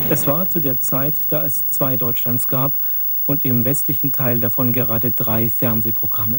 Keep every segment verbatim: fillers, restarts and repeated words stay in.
Es war zu der Zeit, da es zwei Deutschlands gab und im westlichen Teil davon gerade drei Fernsehprogramme.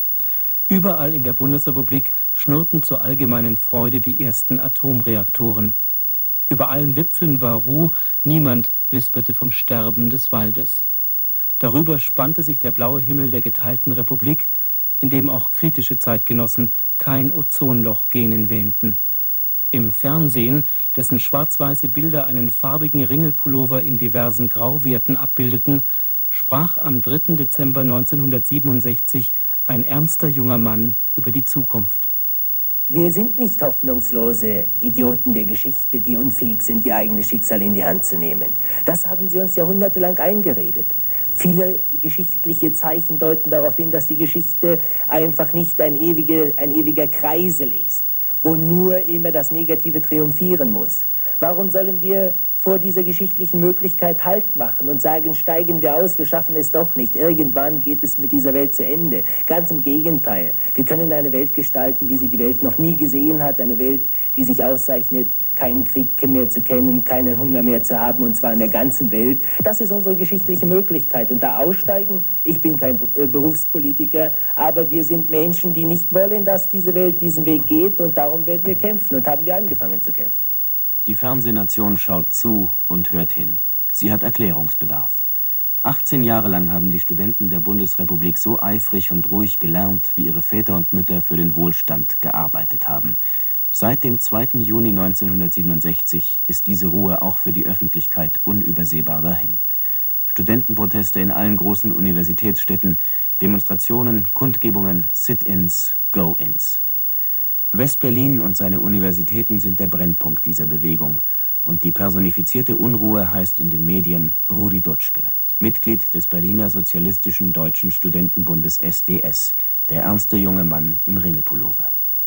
Überall in der Bundesrepublik schnurrten zur allgemeinen Freude die ersten Atomreaktoren. Über allen Wipfeln war Ruh, niemand wisperte vom Sterben des Waldes. Darüber spannte sich der blaue Himmel der geteilten Republik, in dem auch kritische Zeitgenossen kein Ozonloch gähnen wähnten. Im Fernsehen, dessen schwarz-weiße Bilder einen farbigen Ringelpullover in diversen Grauwerten abbildeten, sprach am dritten Dezember neunzehnhundertsiebenundsechzig ein ernster junger Mann über die Zukunft. Wir sind nicht hoffnungslose Idioten der Geschichte, die unfähig sind, ihr eigenes Schicksal in die Hand zu nehmen. Das haben sie uns jahrhundertelang eingeredet. Viele geschichtliche Zeichen deuten darauf hin, dass die Geschichte einfach nicht ein, ewige, ein ewiger Kreisel ist, wo nur immer das Negative triumphieren muss. Warum sollen wir vor dieser geschichtlichen Möglichkeit Halt machen und sagen, steigen wir aus, wir schaffen es doch nicht. Irgendwann geht es mit dieser Welt zu Ende. Ganz im Gegenteil. Wir können eine Welt gestalten, wie sie die Welt noch nie gesehen hat. Eine Welt, die sich auszeichnet, keinen Krieg mehr zu kennen, keinen Hunger mehr zu haben, und zwar in der ganzen Welt. Das ist unsere geschichtliche Möglichkeit. Und da aussteigen, ich bin kein Berufspolitiker, aber wir sind Menschen, die nicht wollen, dass diese Welt diesen Weg geht, und darum werden wir kämpfen und haben wir angefangen zu kämpfen. Die Fernsehnation schaut zu und hört hin. Sie hat Erklärungsbedarf. achtzehn Jahre lang haben die Studenten der Bundesrepublik so eifrig und ruhig gelernt, wie ihre Väter und Mütter für den Wohlstand gearbeitet haben. Seit dem zweiten Juni neunzehnhundertsiebenundsechzig ist diese Ruhe auch für die Öffentlichkeit unübersehbar dahin. Studentenproteste in allen großen Universitätsstädten, Demonstrationen, Kundgebungen, Sit-ins, Go-ins. West-Berlin und seine Universitäten sind der Brennpunkt dieser Bewegung. Und die personifizierte Unruhe heißt in den Medien Rudi Dutschke, Mitglied des Berliner Sozialistischen Deutschen Studentenbundes S D S, der ernste junge Mann im Ringelpullover.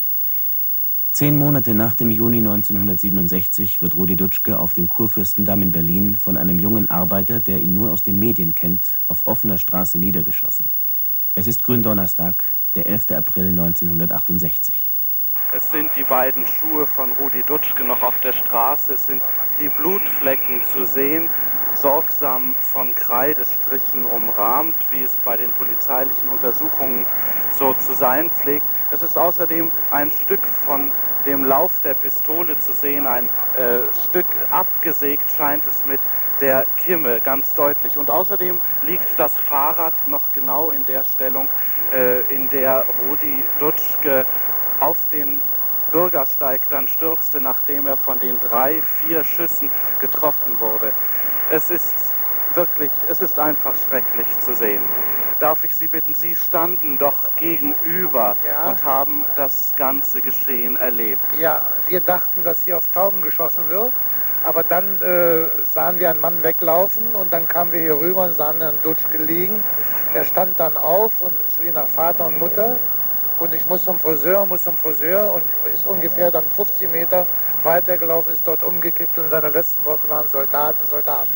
Zehn Monate nach dem Juni neunzehnhundertsiebenundsechzig wird Rudi Dutschke auf dem Kurfürstendamm in Berlin von einem jungen Arbeiter, der ihn nur aus den Medien kennt, auf offener Straße niedergeschossen. Es ist Gründonnerstag, der elfte April neunzehnhundertachtundsechzig. Es sind die beiden Schuhe von Rudi Dutschke noch auf der Straße, es sind die Blutflecken zu sehen, sorgsam von Kreidestrichen umrahmt, wie es bei den polizeilichen Untersuchungen so zu sein pflegt. Es ist außerdem ein Stück von dem Lauf der Pistole zu sehen, ein äh, Stück abgesägt scheint es mit der Kimme ganz deutlich. Und außerdem liegt das Fahrrad noch genau in der Stellung, äh, in der Rudi Dutschke auf den Bürgersteig dann stürzte, nachdem er von den drei, vier Schüssen getroffen wurde. Es ist wirklich, es ist einfach schrecklich zu sehen. Darf ich Sie bitten, Sie standen doch gegenüber, ja, und haben das ganze Geschehen erlebt. Ja, wir dachten, dass hier auf Tauben geschossen wird, aber dann äh, sahen wir einen Mann weglaufen und dann kamen wir hier rüber und sahen Herrn Dutschke liegen. Er stand dann auf und schrie nach Vater und Mutter. Und ich muss zum Friseur, muss zum Friseur und ist ungefähr dann fünfzig Meter weitergelaufen, ist dort umgekippt und seine letzten Worte waren Soldaten, Soldaten.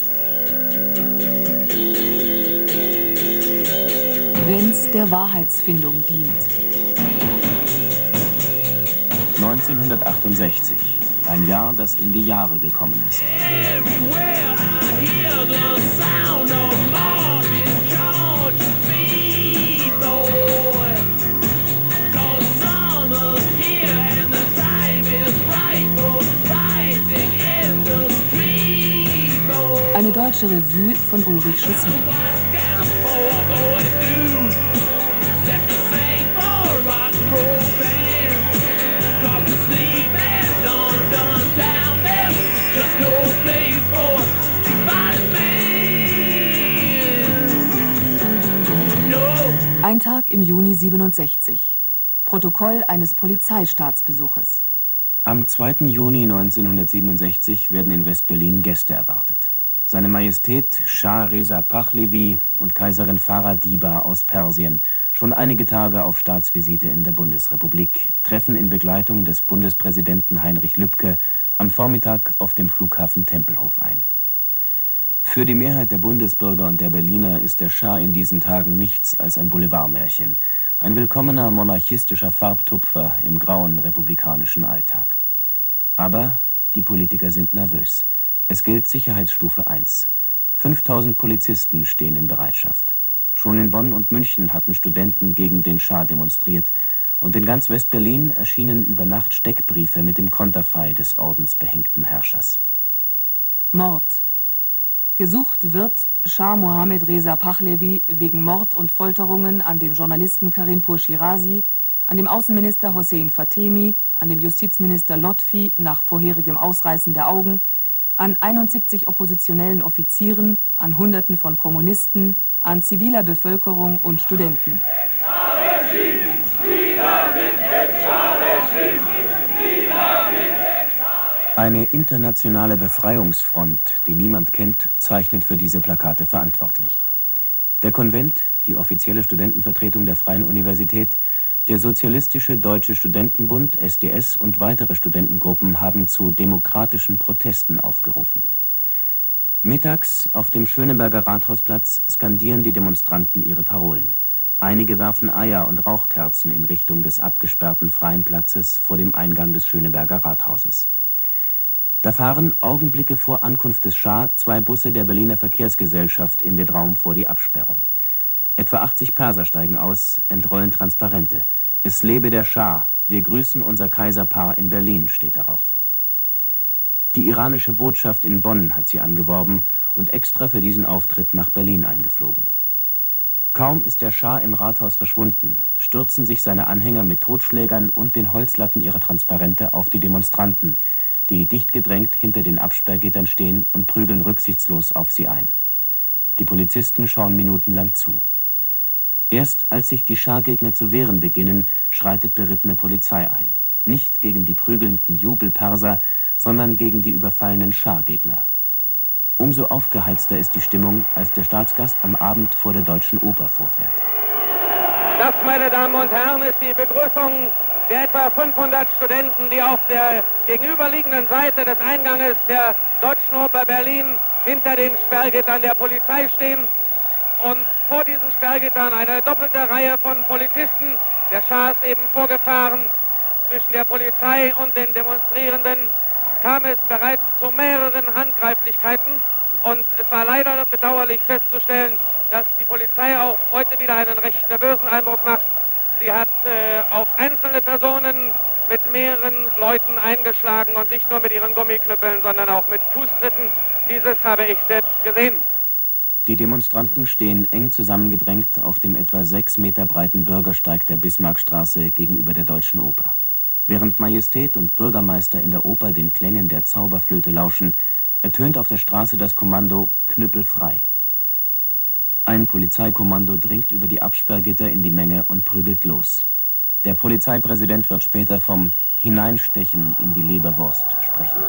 Wenn's der Wahrheitsfindung dient. neunzehnhundertachtundsechzig, ein Jahr, das in die Jahre gekommen ist. Eine deutsche Revue von Ulrich Schussmann. Ein Tag im Juni siebenundsechzig. Protokoll eines Polizeistaatsbesuches. Am zweiten Juni neunzehnhundertsiebenundsechzig werden in West-Berlin Gäste erwartet. Seine Majestät Schah Reza Pahlavi und Kaiserin Farah Diba aus Persien, schon einige Tage auf Staatsvisite in der Bundesrepublik, treffen in Begleitung des Bundespräsidenten Heinrich Lübke am Vormittag auf dem Flughafen Tempelhof ein. Für die Mehrheit der Bundesbürger und der Berliner ist der Schah in diesen Tagen nichts als ein Boulevardmärchen, ein willkommener monarchistischer Farbtupfer im grauen republikanischen Alltag. Aber die Politiker sind nervös. Es gilt Sicherheitsstufe eins. fünftausend Polizisten stehen in Bereitschaft. Schon in Bonn und München hatten Studenten gegen den Schah demonstriert. Und in ganz West-Berlin erschienen über Nacht Steckbriefe mit dem Konterfei des ordensbehängten Herrschers. Mord. Gesucht wird Schah Mohammad Reza Pahlavi wegen Mord und Folterungen an dem Journalisten Karimpur Shirazi, an dem Außenminister Hossein Fatemi, an dem Justizminister Lotfi nach vorherigem Ausreißen der Augen, an einundsiebzig oppositionellen Offizieren, an Hunderten von Kommunisten, an ziviler Bevölkerung und Studenten. Eine internationale Befreiungsfront, die niemand kennt, zeichnet für diese Plakate verantwortlich. Der Konvent, die offizielle Studentenvertretung der Freien Universität, der Sozialistische Deutsche Studentenbund, S D S und weitere Studentengruppen haben zu demokratischen Protesten aufgerufen. Mittags auf dem Schöneberger Rathausplatz skandieren die Demonstranten ihre Parolen. Einige werfen Eier und Rauchkerzen in Richtung des abgesperrten freien Platzes vor dem Eingang des Schöneberger Rathauses. Da fahren Augenblicke vor Ankunft des Schah zwei Busse der Berliner Verkehrsgesellschaft in den Raum vor die Absperrung. Etwa achtzig Perser steigen aus, entrollen Transparente. Es lebe der Schah, wir grüßen unser Kaiserpaar in Berlin, steht darauf. Die iranische Botschaft in Bonn hat sie angeworben und extra für diesen Auftritt nach Berlin eingeflogen. Kaum ist der Schah im Rathaus verschwunden, stürzen sich seine Anhänger mit Totschlägern und den Holzlatten ihrer Transparente auf die Demonstranten, die dicht gedrängt hinter den Absperrgittern stehen und prügeln rücksichtslos auf sie ein. Die Polizisten schauen minutenlang zu. Erst als sich die Schah-Gegner zu wehren beginnen, schreitet berittene Polizei ein. Nicht gegen die prügelnden Jubelperser, sondern gegen die überfallenen Schah-Gegner. Umso aufgeheizter ist die Stimmung, als der Staatsgast am Abend vor der Deutschen Oper vorfährt. Das, meine Damen und Herren, ist die Begrüßung der etwa fünfhundert Studenten, die auf der gegenüberliegenden Seite des Einganges der Deutschen Oper Berlin hinter den Sperrgittern der Polizei stehen. Und vor diesen Sperrgittern eine doppelte Reihe von Polizisten. Der Schah ist eben vorgefahren. Zwischen der Polizei und den Demonstrierenden kam es bereits zu mehreren Handgreiflichkeiten. Und es war leider bedauerlich festzustellen, dass die Polizei auch heute wieder einen recht nervösen Eindruck macht. Sie hat äh, auf einzelne Personen mit mehreren Leuten eingeschlagen und nicht nur mit ihren Gummiknüppeln, sondern auch mit Fußtritten. Dieses habe ich selbst gesehen. Die Demonstranten stehen eng zusammengedrängt auf dem etwa sechs Meter breiten Bürgersteig der Bismarckstraße gegenüber der Deutschen Oper. Während Majestät und Bürgermeister in der Oper den Klängen der Zauberflöte lauschen, ertönt auf der Straße das Kommando Knüppel frei. Ein Polizeikommando dringt über die Absperrgitter in die Menge und prügelt los. Der Polizeipräsident wird später vom Hineinstechen in die Leberwurst sprechen.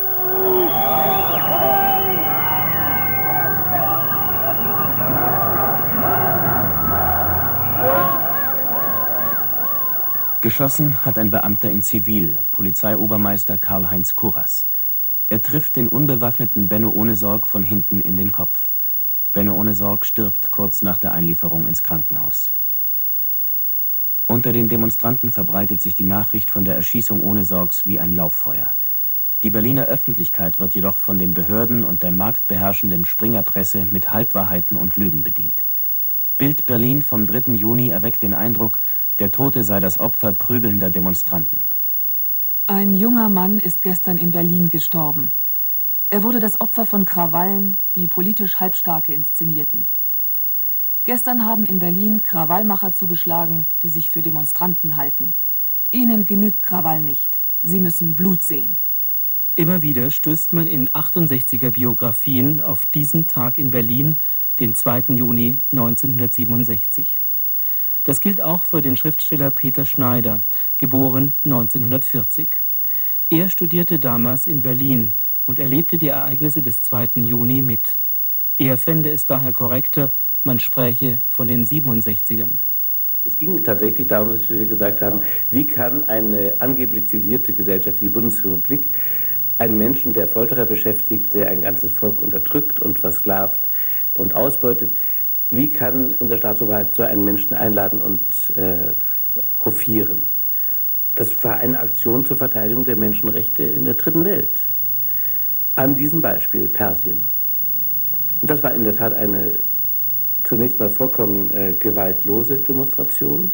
Geschossen hat ein Beamter in Zivil, Polizeiobermeister Karl-Heinz Kurras. Er trifft den unbewaffneten Benno Ohnesorg von hinten in den Kopf. Benno Ohnesorg stirbt kurz nach der Einlieferung ins Krankenhaus. Unter den Demonstranten verbreitet sich die Nachricht von der Erschießung Ohnesorgs wie ein Lauffeuer. Die Berliner Öffentlichkeit wird jedoch von den Behörden und der marktbeherrschenden Springerpresse mit Halbwahrheiten und Lügen bedient. Bild Berlin vom dritten Juni erweckt den Eindruck, der Tote sei das Opfer prügelnder Demonstranten. Ein junger Mann ist gestern in Berlin gestorben. Er wurde das Opfer von Krawallen, die politisch Halbstarke inszenierten. Gestern haben in Berlin Krawallmacher zugeschlagen, die sich für Demonstranten halten. Ihnen genügt Krawall nicht. Sie müssen Blut sehen. Immer wieder stößt man in achtundsechziger Biografien auf diesen Tag in Berlin, den zweiten Juni neunzehnhundertsiebenundsechzig. Das gilt auch für den Schriftsteller Peter Schneider, geboren neunzehnhundertvierzig. Er studierte damals in Berlin und erlebte die Ereignisse des zweiten Juni mit. Er fände es daher korrekter, man spräche von den siebenundsechzigern. Es ging tatsächlich darum, dass wir gesagt haben, wie kann eine angeblich zivilisierte Gesellschaft wie die Bundesrepublik einen Menschen, der Folterer beschäftigt, der ein ganzes Volk unterdrückt und versklavt und ausbeutet, wie kann unser Staatsoberhaupt so einen Menschen einladen und äh, hofieren? Das war eine Aktion zur Verteidigung der Menschenrechte in der dritten Welt. an diesem Beispiel Persien. Und das war in der Tat eine zunächst mal vollkommen äh, gewaltlose Demonstration.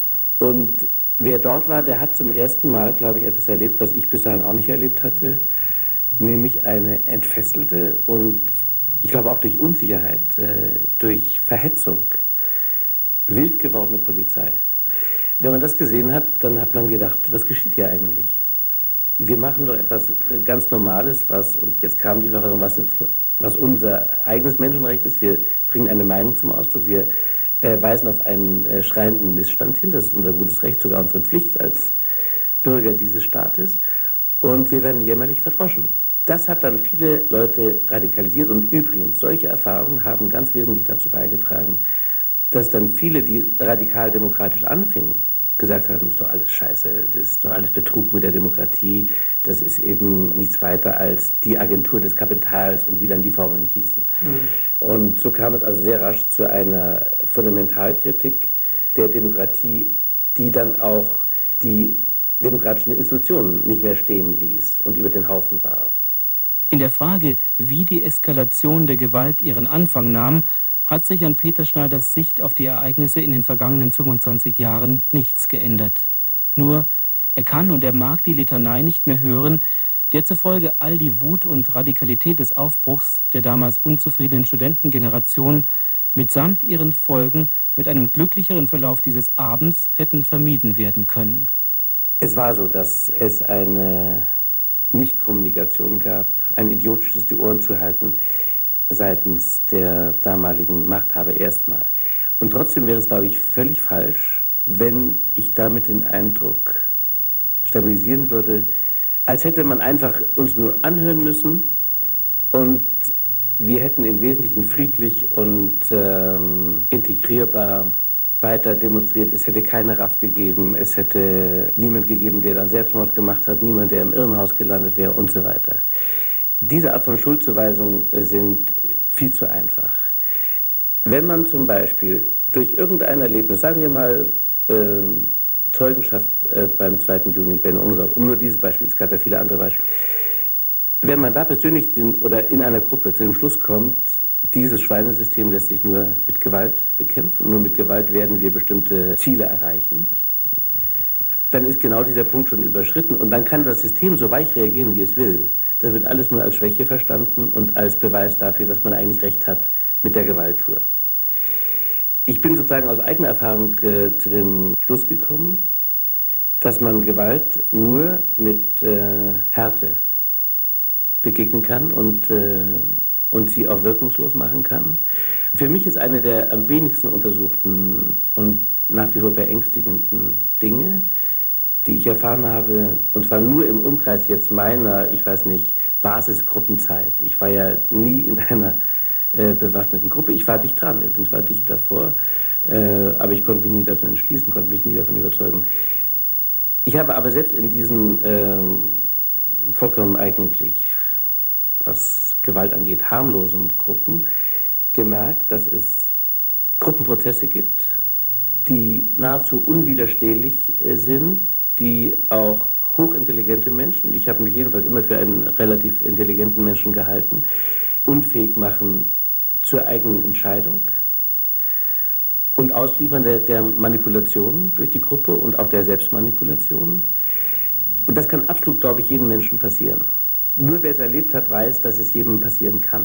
Und wer dort war, der hat zum ersten Mal, glaube ich, etwas erlebt, was ich bis dahin auch nicht erlebt hatte, nämlich eine entfesselte und ich glaube auch durch Unsicherheit, äh, durch Verhetzung, wild gewordene Polizei. Wenn man das gesehen hat, dann hat man gedacht, was geschieht hier eigentlich? Wir machen doch etwas ganz Normales, was, und jetzt kam die Verfassung, was, was unser eigenes Menschenrecht ist. Wir bringen eine Meinung zum Ausdruck, wir äh, weisen auf einen äh, schreienden Missstand hin. Das ist unser gutes Recht, sogar unsere Pflicht als Bürger dieses Staates. Und wir werden jämmerlich verdroschen. Das hat dann viele Leute radikalisiert. Und übrigens, solche Erfahrungen haben ganz wesentlich dazu beigetragen, dass dann viele, die radikal demokratisch anfingen, gesagt haben, ist doch alles Scheiße, das ist doch alles Betrug mit der Demokratie, das ist eben nichts weiter als die Agentur des Kapitals und wie dann die Formeln hießen. Mhm. Und so kam es also sehr rasch zu einer Fundamentalkritik der Demokratie, die dann auch die demokratischen Institutionen nicht mehr stehen ließ und über den Haufen warf. In der Frage, wie die Eskalation der Gewalt ihren Anfang nahm, hat sich an Peter Schneiders Sicht auf die Ereignisse in den vergangenen fünfundzwanzig Jahren nichts geändert. Nur, er kann und er mag die Litanei nicht mehr hören, der zufolge all die Wut und Radikalität des Aufbruchs der damals unzufriedenen Studentengeneration mitsamt ihren Folgen mit einem glücklicheren Verlauf dieses Abends hätten vermieden werden können. Es war so, dass es eine Nichtkommunikation gab, ein idiotisches die Ohren zu halten, seitens der damaligen Machthaber erstmal. Und trotzdem wäre es, glaube ich, völlig falsch, wenn ich damit den Eindruck stabilisieren würde, als hätte man einfach uns nur anhören müssen und wir hätten im Wesentlichen friedlich und ähm, integrierbar weiter demonstriert. Es hätte keine Raff gegeben, es hätte niemand gegeben, der dann Selbstmord gemacht hat, niemand, der im Irrenhaus gelandet wäre und so weiter. Diese Art von Schuldzuweisungen sind viel zu einfach. Wenn man zum Beispiel durch irgendein Erlebnis, sagen wir mal äh, Zeugenschaft äh, beim zweiten Juni, Ben Unser, um nur dieses Beispiel, es gab ja viele andere Beispiele, wenn man da persönlich den, oder in einer Gruppe zu dem Schluss kommt, dieses Schweinesystem lässt sich nur mit Gewalt bekämpfen, nur mit Gewalt werden wir bestimmte Ziele erreichen, dann ist genau dieser Punkt schon überschritten und dann kann das System so weich reagieren, wie es will. Das wird alles nur als Schwäche verstanden und als Beweis dafür, dass man eigentlich recht hat mit der Gewalttour. Ich bin sozusagen aus eigener Erfahrung äh, zu dem Schluss gekommen, dass man Gewalt nur mit äh, Härte begegnen kann und, äh, und sie auch wirkungslos machen kann. Für mich ist eine der am wenigsten untersuchten und nach wie vor beängstigenden Dinge, die ich erfahren habe, und zwar nur im Umkreis jetzt meiner, ich weiß nicht, Basisgruppenzeit. Ich war ja nie in einer äh, bewaffneten Gruppe. Ich war dicht dran, übrigens war dicht davor, äh, aber ich konnte mich nie dazu entschließen, konnte mich nie davon überzeugen. Ich habe aber selbst in diesen äh, vollkommen eigentlich, was Gewalt angeht, harmlosen Gruppen gemerkt, dass es Gruppenprozesse gibt, die nahezu unwiderstehlich äh, sind, die auch hochintelligente Menschen, ich habe mich jedenfalls immer für einen relativ intelligenten Menschen gehalten, unfähig machen zur eigenen Entscheidung und ausliefern der, der Manipulation durch die Gruppe und auch der Selbstmanipulation. Und das kann absolut, glaube ich, jedem Menschen passieren. Nur wer es erlebt hat, weiß, dass es jedem passieren kann.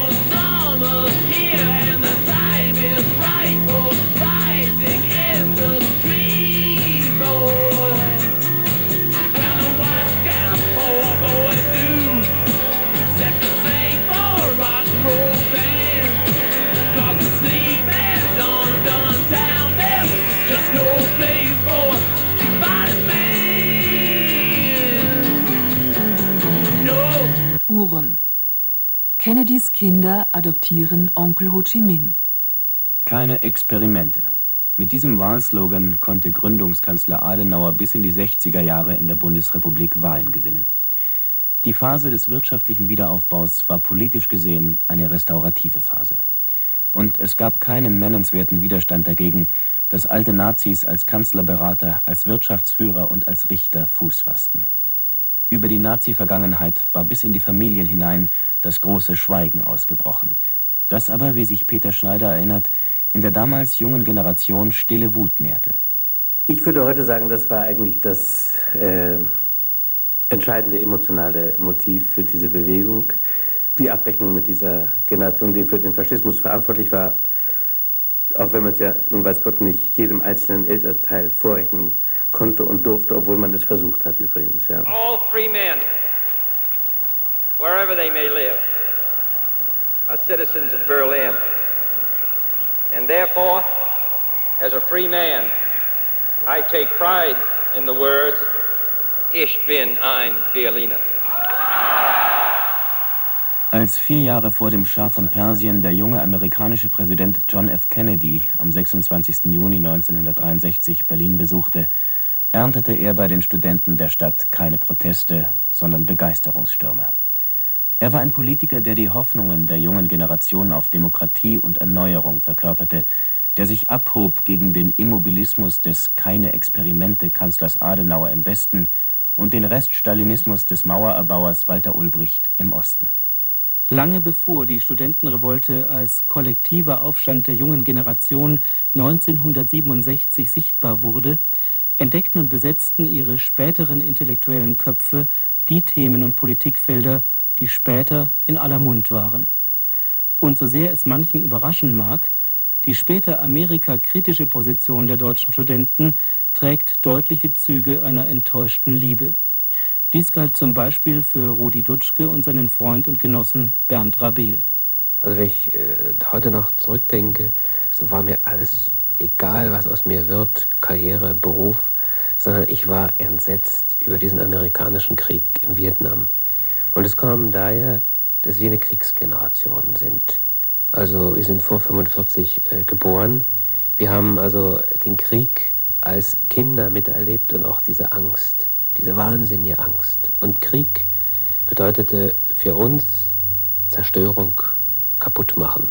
Spuren. Kennedys Kinder adoptieren Onkel Ho Chi Minh. Keine Experimente. Mit diesem Wahlslogan konnte Gründungskanzler Adenauer bis in die sechziger Jahre in der Bundesrepublik Wahlen gewinnen. Die Phase des wirtschaftlichen Wiederaufbaus war politisch gesehen eine restaurative Phase. Und es gab keinen nennenswerten Widerstand dagegen, dass alte Nazis als Kanzlerberater, als Wirtschaftsführer und als Richter Fuß fassten. Über die Nazi-Vergangenheit war bis in die Familien hinein das große Schweigen ausgebrochen. Das aber, wie sich Peter Schneider erinnert, in der damals jungen Generation stille Wut nährte. Ich würde heute sagen, das war eigentlich das äh, entscheidende emotionale Motiv für diese Bewegung. Die Abrechnung mit dieser Generation, die für den Faschismus verantwortlich war, auch wenn man es ja, nun weiß Gott, nicht jedem einzelnen Elternteil vorrechnen konnte und durfte, obwohl man es versucht hat übrigens. Ja. All free men, wherever they may live, are citizens of Berlin. And therefore, as a free man, I take pride in the words, Ich bin ein Berliner. Als vier Jahre vor dem Schah von Persien der junge amerikanische Präsident John F. Kennedy am sechsundzwanzigsten Juni neunzehnhundertdreiundsechzig Berlin besuchte, erntete er bei den Studenten der Stadt keine Proteste, sondern Begeisterungsstürme. Er war ein Politiker, der die Hoffnungen der jungen Generation auf Demokratie und Erneuerung verkörperte, der sich abhob gegen den Immobilismus des Keine-Experimente-Kanzlers Adenauer im Westen und den Reststalinismus des Mauererbauers Walter Ulbricht im Osten. Lange bevor die Studentenrevolte als kollektiver Aufstand der jungen Generation neunzehnhundertsiebenundsechzig sichtbar wurde, entdeckten und besetzten ihre späteren intellektuellen Köpfe die Themen und Politikfelder, die später in aller Mund waren. Und so sehr es manchen überraschen mag, die später Amerika-kritische Position der deutschen Studenten trägt deutliche Züge einer enttäuschten Liebe. Dies galt zum Beispiel für Rudi Dutschke und seinen Freund und Genossen Bernd Rabel. Also wenn ich äh, heute noch zurückdenke, so war mir alles egal, was aus mir wird, Karriere, Beruf, sondern ich war entsetzt über diesen amerikanischen Krieg in Vietnam. Und es kam daher, dass wir eine Kriegsgeneration sind. Also wir sind vor fünfundvierzig äh, geboren. Wir haben also den Krieg als Kinder miterlebt und auch diese Angst, diese wahnsinnige Angst. Und Krieg bedeutete für uns Zerstörung, kaputt machen.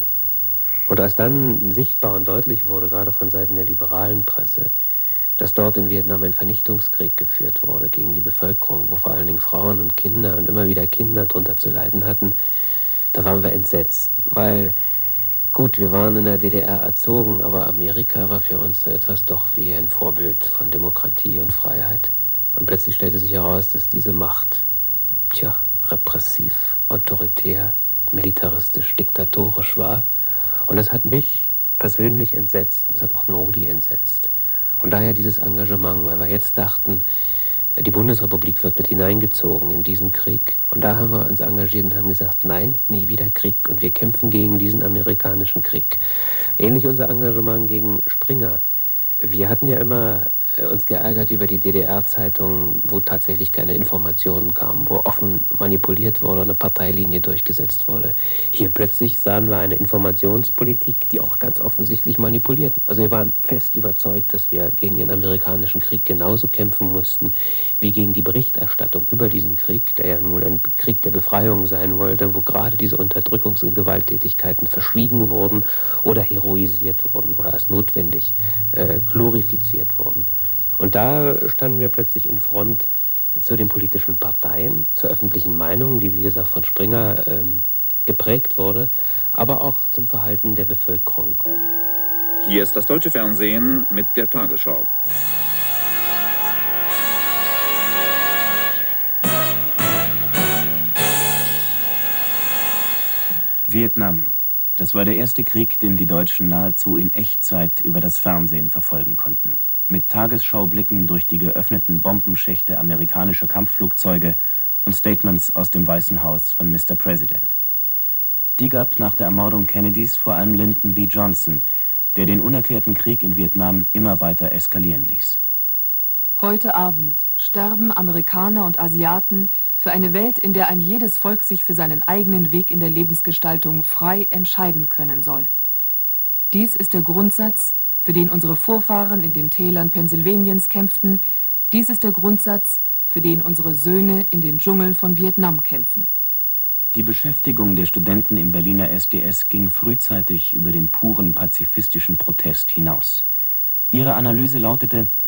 Und als dann sichtbar und deutlich wurde, gerade von Seiten der liberalen Presse, dass dort in Vietnam ein Vernichtungskrieg geführt wurde gegen die Bevölkerung, wo vor allen Dingen Frauen und Kinder und immer wieder Kinder darunter zu leiden hatten, da waren wir entsetzt. Weil, gut, wir waren in der D D R erzogen, aber Amerika war für uns so etwas doch wie ein Vorbild von Demokratie und Freiheit. Und plötzlich stellte sich heraus, dass diese Macht, tja, repressiv, autoritär, militaristisch, diktatorisch war. Und das hat mich persönlich entsetzt, das hat auch Rudi entsetzt. Und daher dieses Engagement, weil wir jetzt dachten, die Bundesrepublik wird mit hineingezogen in diesen Krieg. Und da haben wir uns engagiert und haben gesagt, nein, nie wieder Krieg. Und wir kämpfen gegen diesen amerikanischen Krieg. Ähnlich unser Engagement gegen Springer. Wir hatten ja immer uns geärgert über die D D R-Zeitungen, wo tatsächlich keine Informationen kamen, wo offen manipuliert wurde und eine Parteilinie durchgesetzt wurde. Hier plötzlich sahen wir eine Informationspolitik, die auch ganz offensichtlich manipuliert. Also wir waren fest überzeugt, dass wir gegen den amerikanischen Krieg genauso kämpfen mussten, wie gegen die Berichterstattung über diesen Krieg, der ja nun ein Krieg der Befreiung sein wollte, wo gerade diese Unterdrückungs- und Gewalttätigkeiten verschwiegen wurden oder heroisiert wurden oder als notwendig äh, glorifiziert wurden. Und da standen wir plötzlich in Front zu den politischen Parteien, zur öffentlichen Meinung, die wie gesagt von Springer ähm, geprägt wurde, aber auch zum Verhalten der Bevölkerung. Hier ist das deutsche Fernsehen mit der Tagesschau. Vietnam. Das war der erste Krieg, den die Deutschen nahezu in Echtzeit über das Fernsehen verfolgen konnten. Mit Tagesschaublicken durch die geöffneten Bombenschächte amerikanischer Kampfflugzeuge und Statements aus dem Weißen Haus von Mister President. Die gab nach der Ermordung Kennedys vor allem Lyndon B. Johnson, der den unerklärten Krieg in Vietnam immer weiter eskalieren ließ. Heute Abend sterben Amerikaner und Asiaten für eine Welt, in der ein jedes Volk sich für seinen eigenen Weg in der Lebensgestaltung frei entscheiden können soll. Dies ist der Grundsatz, für den unsere Vorfahren in den Tälern Pennsylvaniens kämpften. Dies ist der Grundsatz, für den unsere Söhne in den Dschungeln von Vietnam kämpfen. Die Beschäftigung der Studenten im Berliner S D S ging frühzeitig über den puren pazifistischen Protest hinaus. Ihre Analyse lautete: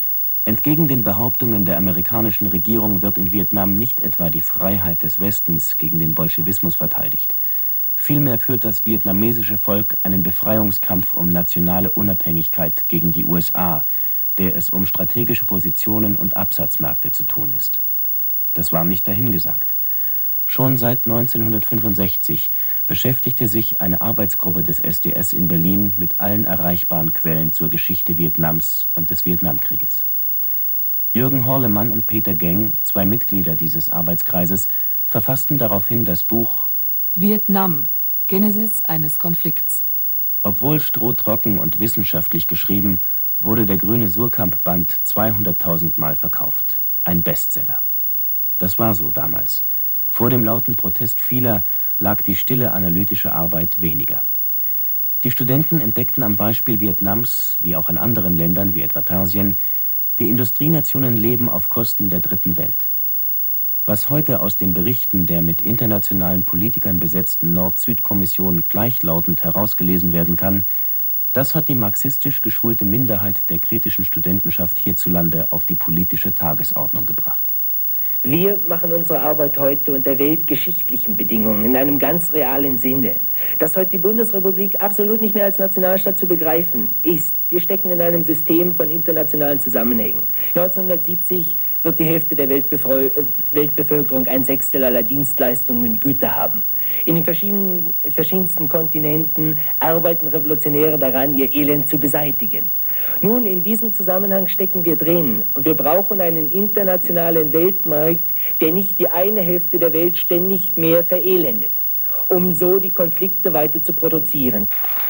Entgegen den Behauptungen der amerikanischen Regierung wird in Vietnam nicht etwa die Freiheit des Westens gegen den Bolschewismus verteidigt. Vielmehr führt das vietnamesische Volk einen Befreiungskampf um nationale Unabhängigkeit gegen die U S A, der es um strategische Positionen und Absatzmärkte zu tun ist. Das war nicht dahingesagt. Schon seit neunzehnhundertfünfundsechzig beschäftigte sich eine Arbeitsgruppe des S D S in Berlin mit allen erreichbaren Quellen zur Geschichte Vietnams und des Vietnamkrieges. Jürgen Horlemann und Peter Geng, zwei Mitglieder dieses Arbeitskreises, verfassten daraufhin das Buch Vietnam, Genesis eines Konflikts. Obwohl strohtrocken und wissenschaftlich geschrieben, wurde der Grüne Surkamp-Band zweihunderttausend Mal verkauft. Ein Bestseller. Das war so damals. Vor dem lauten Protest vieler lag die stille analytische Arbeit weniger. Die Studenten entdeckten am Beispiel Vietnams, wie auch in anderen Ländern wie etwa Persien, die Industrienationen leben auf Kosten der Dritten Welt. Was heute aus den Berichten der mit internationalen Politikern besetzten Nord-Süd-Kommission gleichlautend herausgelesen werden kann, das hat die marxistisch geschulte Minderheit der kritischen Studentenschaft hierzulande auf die politische Tagesordnung gebracht. Wir machen unsere Arbeit heute unter weltgeschichtlichen Bedingungen, in einem ganz realen Sinne. Dass heute die Bundesrepublik absolut nicht mehr als Nationalstaat zu begreifen ist. Wir stecken in einem System von internationalen Zusammenhängen. neunzehnhundertsiebzig wird die Hälfte der Weltbevölkerung ein Sechstel aller Dienstleistungen und Güter haben. In den verschiedenen, verschiedensten Kontinenten arbeiten Revolutionäre daran, ihr Elend zu beseitigen. Nun, in diesem Zusammenhang stecken wir drin und wir brauchen einen internationalen Weltmarkt, der nicht die eine Hälfte der Welt ständig mehr verelendet, um so die Konflikte weiter zu produzieren.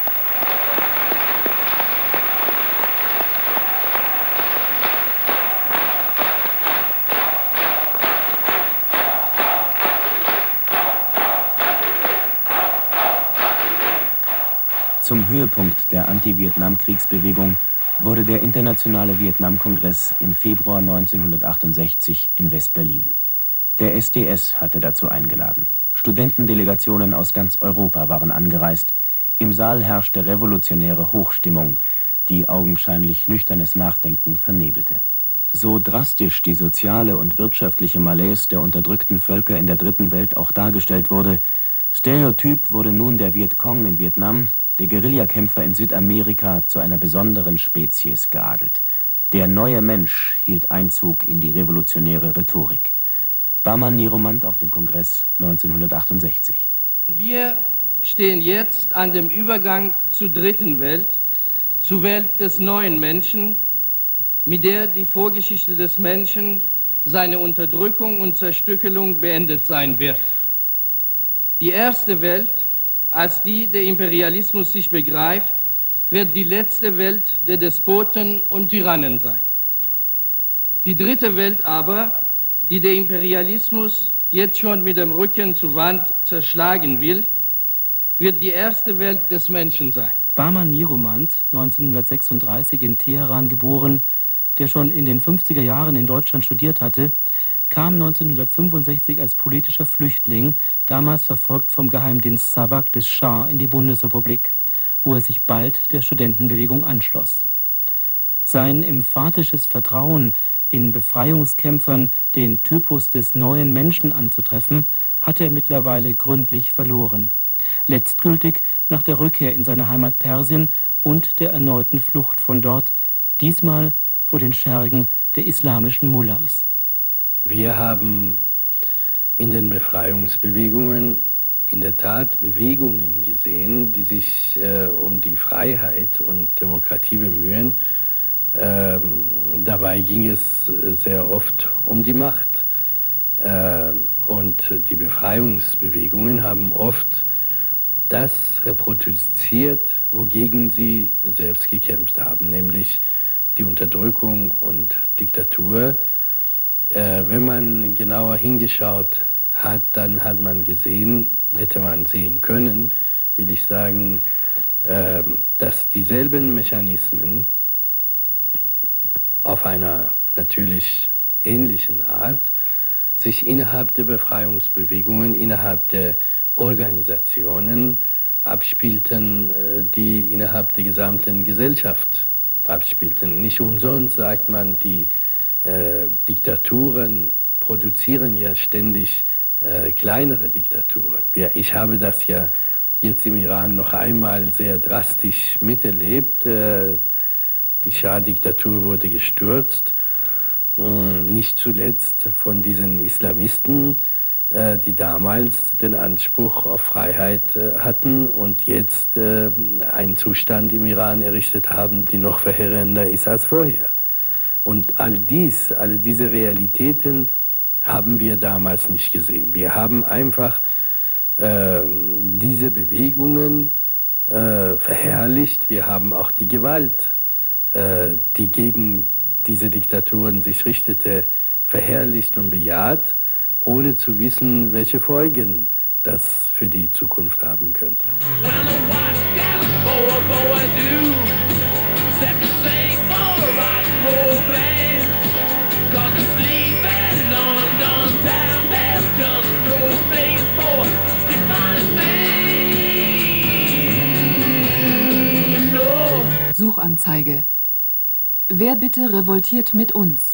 Zum Höhepunkt der Anti-Vietnam-Kriegsbewegung wurde der Internationale Vietnam-Kongress im Februar neunzehnhundertachtundsechzig in West-Berlin. Der S D S hatte dazu eingeladen. Studentendelegationen aus ganz Europa waren angereist. Im Saal herrschte revolutionäre Hochstimmung, die augenscheinlich nüchternes Nachdenken vernebelte. So drastisch die soziale und wirtschaftliche Malaise der unterdrückten Völker in der Dritten Welt auch dargestellt wurde, stereotyp wurde nun der Vietcong in Vietnam, der Guerillakämpfer in Südamerika, zu einer besonderen Spezies geadelt. Der neue Mensch hielt Einzug in die revolutionäre Rhetorik. Bahman Niromant auf dem Kongress neunzehnhundertachtundsechzig. Wir stehen jetzt an dem Übergang zur dritten Welt, zur Welt des neuen Menschen, mit der die Vorgeschichte des Menschen, seine Unterdrückung und Zerstückelung beendet sein wird. Die erste Welt, als die der Imperialismus sich begreift, wird die letzte Welt der Despoten und Tyrannen sein. Die dritte Welt aber, die der Imperialismus jetzt schon mit dem Rücken zur Wand zerschlagen will, wird die erste Welt des Menschen sein. Bahman Niromant, neunzehnhundertsechsunddreißig in Teheran geboren, der schon in den fünfziger Jahren in Deutschland studiert hatte, kam neunzehnhundertfünfundsechzig als politischer Flüchtling, damals verfolgt vom Geheimdienst Savak des Schah, in die Bundesrepublik, wo er sich bald der Studentenbewegung anschloss. Sein emphatisches Vertrauen in Befreiungskämpfern, den Typus des neuen Menschen anzutreffen, hatte er mittlerweile gründlich verloren. Letztgültig nach der Rückkehr in seine Heimat Persien und der erneuten Flucht von dort, diesmal vor den Schergen der islamischen Mullahs. Wir haben in den Befreiungsbewegungen in der Tat Bewegungen gesehen, die sich äh, um die Freiheit und Demokratie bemühen. Ähm, dabei ging es sehr oft um die Macht. Äh, und die Befreiungsbewegungen haben oft das reproduziert, wogegen sie selbst gekämpft haben, nämlich die Unterdrückung und Diktatur. Äh, wenn man genauer hingeschaut hat, dann hat man gesehen, hätte man sehen können, will ich sagen, äh, dass dieselben Mechanismen auf einer natürlich ähnlichen Art sich innerhalb der Befreiungsbewegungen, innerhalb der Organisationen abspielten, äh, die innerhalb der gesamten Gesellschaft abspielten. Nicht umsonst sagt man, die Äh, Diktaturen produzieren ja ständig äh, kleinere Diktaturen. Wir, ich habe das ja jetzt im Iran noch einmal sehr drastisch miterlebt. Äh, die Schah-Diktatur wurde gestürzt, äh, nicht zuletzt von diesen Islamisten, äh, die damals den Anspruch auf Freiheit äh, hatten und jetzt äh, einen Zustand im Iran errichtet haben, die noch verheerender ist als vorher. Und all dies, all diese Realitäten haben wir damals nicht gesehen. Wir haben einfach äh, diese Bewegungen äh, verherrlicht. Wir haben auch die Gewalt, äh, die gegen diese Diktaturen sich richtete, verherrlicht und bejaht, ohne zu wissen, welche Folgen das für die Zukunft haben könnte. Suchanzeige. Wer bitte revoltiert mit uns?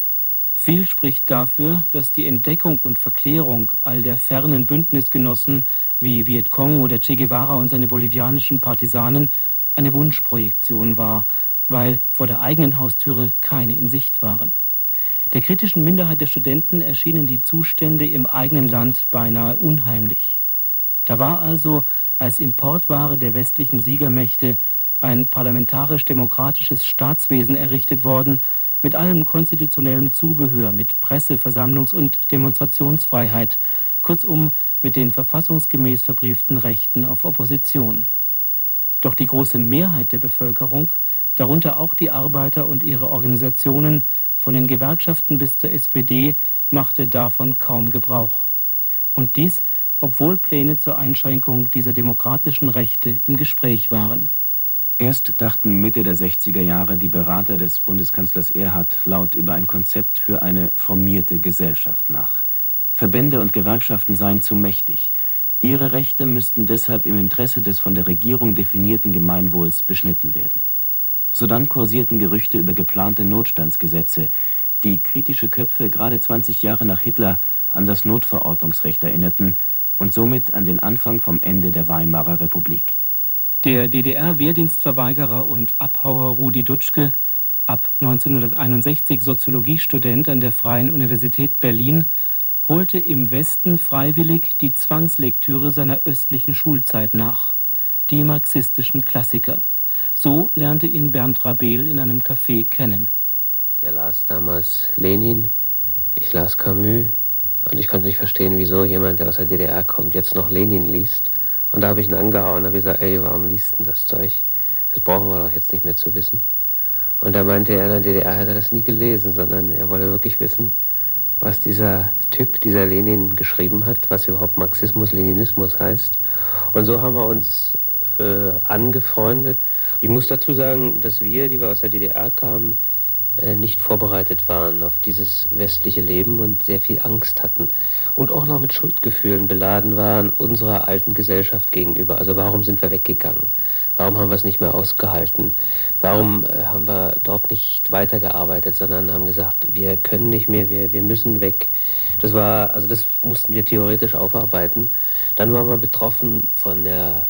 Viel spricht dafür, dass die Entdeckung und Verklärung all der fernen Bündnisgenossen wie Vietcong oder Che Guevara und seine bolivianischen Partisanen eine Wunschprojektion war, weil vor der eigenen Haustüre keine in Sicht waren. Der kritischen Minderheit der Studenten erschienen die Zustände im eigenen Land beinahe unheimlich. Da war also als Importware der westlichen Siegermächte ein parlamentarisch-demokratisches Staatswesen errichtet worden, mit allem konstitutionellem Zubehör, mit Presse-, Versammlungs- und Demonstrationsfreiheit, kurzum mit den verfassungsgemäß verbrieften Rechten auf Opposition. Doch die große Mehrheit der Bevölkerung, darunter auch die Arbeiter und ihre Organisationen, von den Gewerkschaften bis zur S P D, machte davon kaum Gebrauch. Und dies, obwohl Pläne zur Einschränkung dieser demokratischen Rechte im Gespräch waren. Erst dachten Mitte der sechziger Jahre die Berater des Bundeskanzlers Erhard laut über ein Konzept für eine formierte Gesellschaft nach. Verbände und Gewerkschaften seien zu mächtig. Ihre Rechte müssten deshalb im Interesse des von der Regierung definierten Gemeinwohls beschnitten werden. Sodann kursierten Gerüchte über geplante Notstandsgesetze, die kritische Köpfe gerade zwanzig Jahre nach Hitler an das Notverordnungsrecht erinnerten und somit an den Anfang vom Ende der Weimarer Republik. Der D D R-Wehrdienstverweigerer und Abhauer Rudi Dutschke, ab neunzehnhunderteinundsechzig Soziologiestudent an der Freien Universität Berlin, holte im Westen freiwillig die Zwangslektüre seiner östlichen Schulzeit nach, die marxistischen Klassiker. So lernte ihn Bernd Rabel in einem Café kennen. Er las damals Lenin, ich las Camus und ich konnte nicht verstehen, wieso jemand, der aus der D D R kommt, jetzt noch Lenin liest. Und da habe ich ihn angehauen, habe gesagt, ey, warum liest denn das Zeug? Das brauchen wir doch jetzt nicht mehr zu wissen. Und da meinte er, in der D D R hätte er das nie gelesen, sondern er wollte wirklich wissen, was dieser Typ, dieser Lenin geschrieben hat, was überhaupt Marxismus, Leninismus heißt. Und so haben wir uns äh, angefreundet. Ich muss dazu sagen, dass wir, die wir aus der D D R kamen, äh, nicht vorbereitet waren auf dieses westliche Leben und sehr viel Angst hatten. Und auch noch mit Schuldgefühlen beladen waren unserer alten Gesellschaft gegenüber. Also warum sind wir weggegangen? Warum haben wir es nicht mehr ausgehalten? Warum äh, haben wir dort nicht weitergearbeitet, sondern haben gesagt, wir können nicht mehr, wir, wir müssen weg. Das war, also das mussten wir theoretisch aufarbeiten. Dann waren wir betroffen von der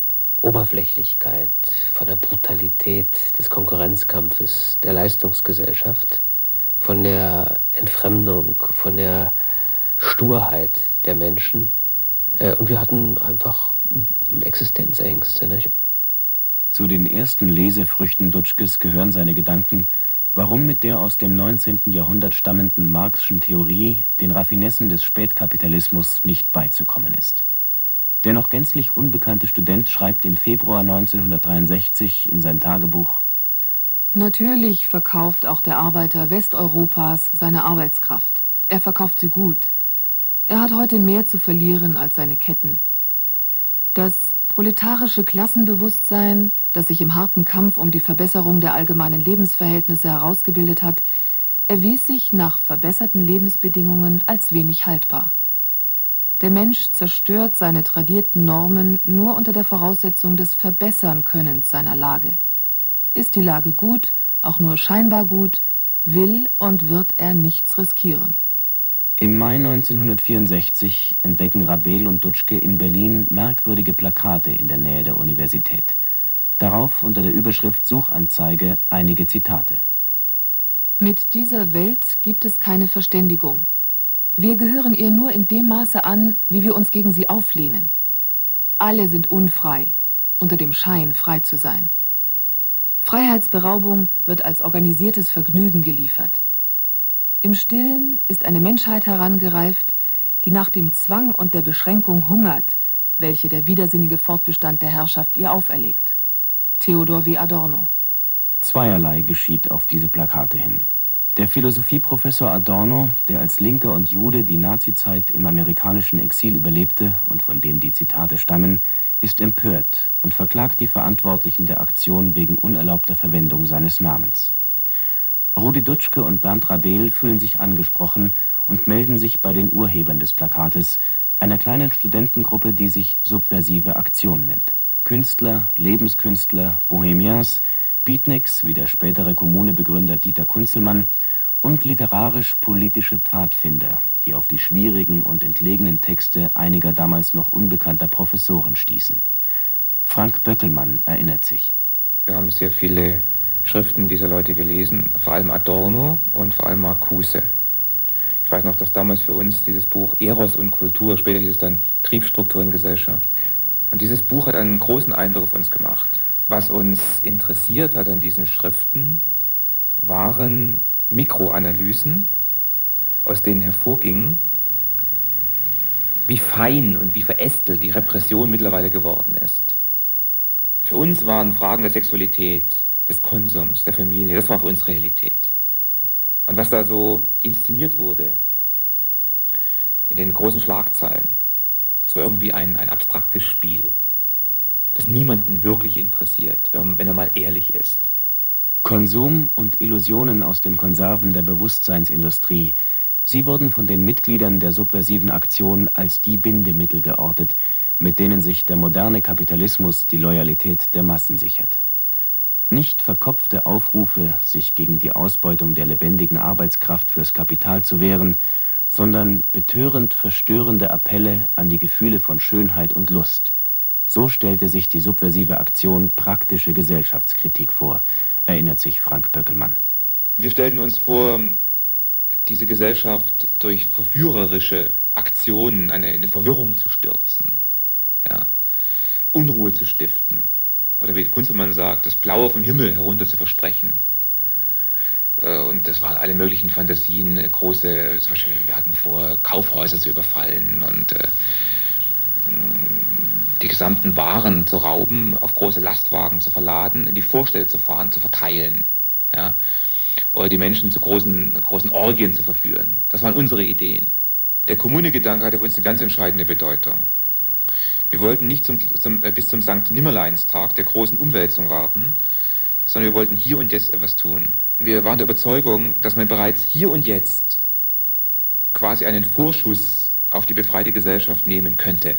Oberflächlichkeit, von der Brutalität des Konkurrenzkampfes, der Leistungsgesellschaft, von der Entfremdung, von der Sturheit der Menschen. Und wir hatten einfach Existenzängste. Nicht? Zu den ersten Lesefrüchten Dutschkes gehören seine Gedanken, warum mit der aus dem neunzehnten Jahrhundert stammenden Marxischen Theorie den Raffinessen des Spätkapitalismus nicht beizukommen ist. Der noch gänzlich unbekannte Student schreibt im Februar neunzehnhundertdreiundsechzig in sein Tagebuch: Natürlich verkauft auch der Arbeiter Westeuropas seine Arbeitskraft. Er verkauft sie gut. Er hat heute mehr zu verlieren als seine Ketten. Das proletarische Klassenbewusstsein, das sich im harten Kampf um die Verbesserung der allgemeinen Lebensverhältnisse herausgebildet hat, erwies sich nach verbesserten Lebensbedingungen als wenig haltbar. Der Mensch zerstört seine tradierten Normen nur unter der Voraussetzung des Verbessern-Könnens seiner Lage. Ist die Lage gut, auch nur scheinbar gut, will und wird er nichts riskieren. Im Mai neunzehnhundertvierundsechzig entdecken Rabel und Dutschke in Berlin merkwürdige Plakate in der Nähe der Universität. Darauf unter der Überschrift Suchanzeige einige Zitate. Mit dieser Welt gibt es keine Verständigung. Wir gehören ihr nur in dem Maße an, wie wir uns gegen sie auflehnen. Alle sind unfrei, unter dem Schein frei zu sein. Freiheitsberaubung wird als organisiertes Vergnügen geliefert. Im Stillen ist eine Menschheit herangereift, die nach dem Zwang und der Beschränkung hungert, welche der widersinnige Fortbestand der Herrschaft ihr auferlegt. Theodor W. Adorno. Zweierlei geschieht auf diese Plakate hin. Der Philosophieprofessor Adorno, der als Linker und Jude die Nazizeit im amerikanischen Exil überlebte und von dem die Zitate stammen, ist empört und verklagt die Verantwortlichen der Aktion wegen unerlaubter Verwendung seines Namens. Rudi Dutschke und Bernd Rabel fühlen sich angesprochen und melden sich bei den Urhebern des Plakates, einer kleinen Studentengruppe, die sich Subversive Aktion nennt. Künstler, Lebenskünstler, Bohemiens, Beatniks wie der spätere Kommunebegründer Dieter Kunzelmann und literarisch-politische Pfadfinder, die auf die schwierigen und entlegenen Texte einiger damals noch unbekannter Professoren stießen. Frank Böckelmann erinnert sich. Wir haben sehr viele Schriften dieser Leute gelesen, vor allem Adorno und vor allem Marcuse. Ich weiß noch, dass damals für uns dieses Buch Eros und Kultur, später hieß es dann Triebstrukturengesellschaft. Und dieses Buch hat einen großen Eindruck auf uns gemacht. Was uns interessiert hat an diesen Schriften, waren Mikroanalysen, aus denen hervorging, wie fein und wie verästelt die Repression mittlerweile geworden ist. Für uns waren Fragen der Sexualität, des Konsums, der Familie, das war für uns Realität. Und was da so inszeniert wurde, in den großen Schlagzeilen, das war irgendwie ein, ein abstraktes Spiel, das niemanden wirklich interessiert, wenn er mal ehrlich ist. Konsum und Illusionen aus den Konserven der Bewusstseinsindustrie, sie wurden von den Mitgliedern der subversiven Aktion als die Bindemittel geortet, mit denen sich der moderne Kapitalismus die Loyalität der Massen sichert. Nicht verkopfte Aufrufe, sich gegen die Ausbeutung der lebendigen Arbeitskraft fürs Kapital zu wehren, sondern betörend verstörende Appelle an die Gefühle von Schönheit und Lust. So stellte sich die subversive Aktion praktische Gesellschaftskritik vor, erinnert sich Frank Böckelmann. Wir stellten uns vor, diese Gesellschaft durch verführerische Aktionen eine, eine Verwirrung zu stürzen, ja, Unruhe zu stiften. Oder wie Kunzelmann sagt, das Blaue vom Himmel herunter zu versprechen. Und das waren alle möglichen Fantasien, große, zum Beispiel wir hatten vor, Kaufhäuser zu überfallen und äh, die gesamten Waren zu rauben, auf große Lastwagen zu verladen, in die Vorstädte zu fahren, zu verteilen. Ja? Oder die Menschen zu großen, großen Orgien zu verführen. Das waren unsere Ideen. Der Kommunegedanke hatte für uns eine ganz entscheidende Bedeutung. Wir wollten nicht zum, zum, bis zum Sankt Nimmerleinstag der großen Umwälzung warten, sondern wir wollten hier und jetzt etwas tun. Wir waren der Überzeugung, dass man bereits hier und jetzt quasi einen Vorschuss auf die befreite Gesellschaft nehmen könnte.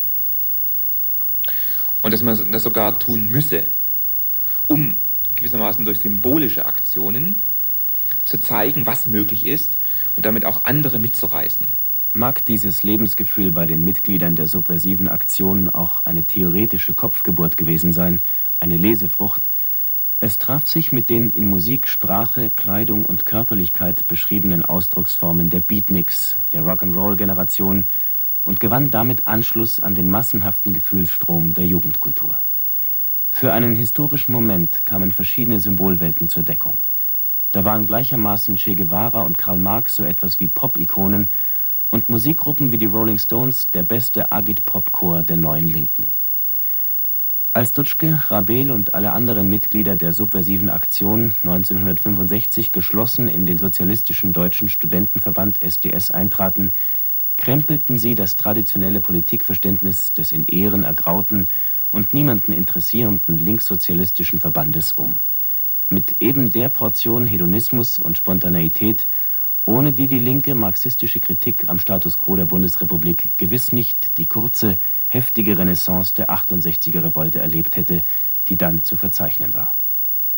Und dass man das sogar tun müsse, um gewissermaßen durch symbolische Aktionen zu zeigen, was möglich ist und damit auch andere mitzureißen. Mag dieses Lebensgefühl bei den Mitgliedern der subversiven Aktion auch eine theoretische Kopfgeburt gewesen sein, eine Lesefrucht, es traf sich mit den in Musik, Sprache, Kleidung und Körperlichkeit beschriebenen Ausdrucksformen der Beatniks, der Rock'n'Roll-Generation und gewann damit Anschluss an den massenhaften Gefühlsstrom der Jugendkultur. Für einen historischen Moment kamen verschiedene Symbolwelten zur Deckung. Da waren gleichermaßen Che Guevara und Karl Marx so etwas wie Pop-Ikonen und Musikgruppen wie die Rolling Stones der beste Agitprop-Chor der neuen Linken. Als Dutschke, Rabel und alle anderen Mitglieder der subversiven Aktion neunzehnhundertfünfundsechzig geschlossen in den Sozialistischen Deutschen Studentenverband S D S eintraten, krempelten sie das traditionelle Politikverständnis des in Ehren ergrauten und niemanden interessierenden linkssozialistischen Verbandes um. Mit eben der Portion Hedonismus und Spontaneität, ohne die die linke marxistische Kritik am Status quo der Bundesrepublik gewiss nicht die kurze, heftige Renaissance der achtundsechziger Revolte erlebt hätte, die dann zu verzeichnen war.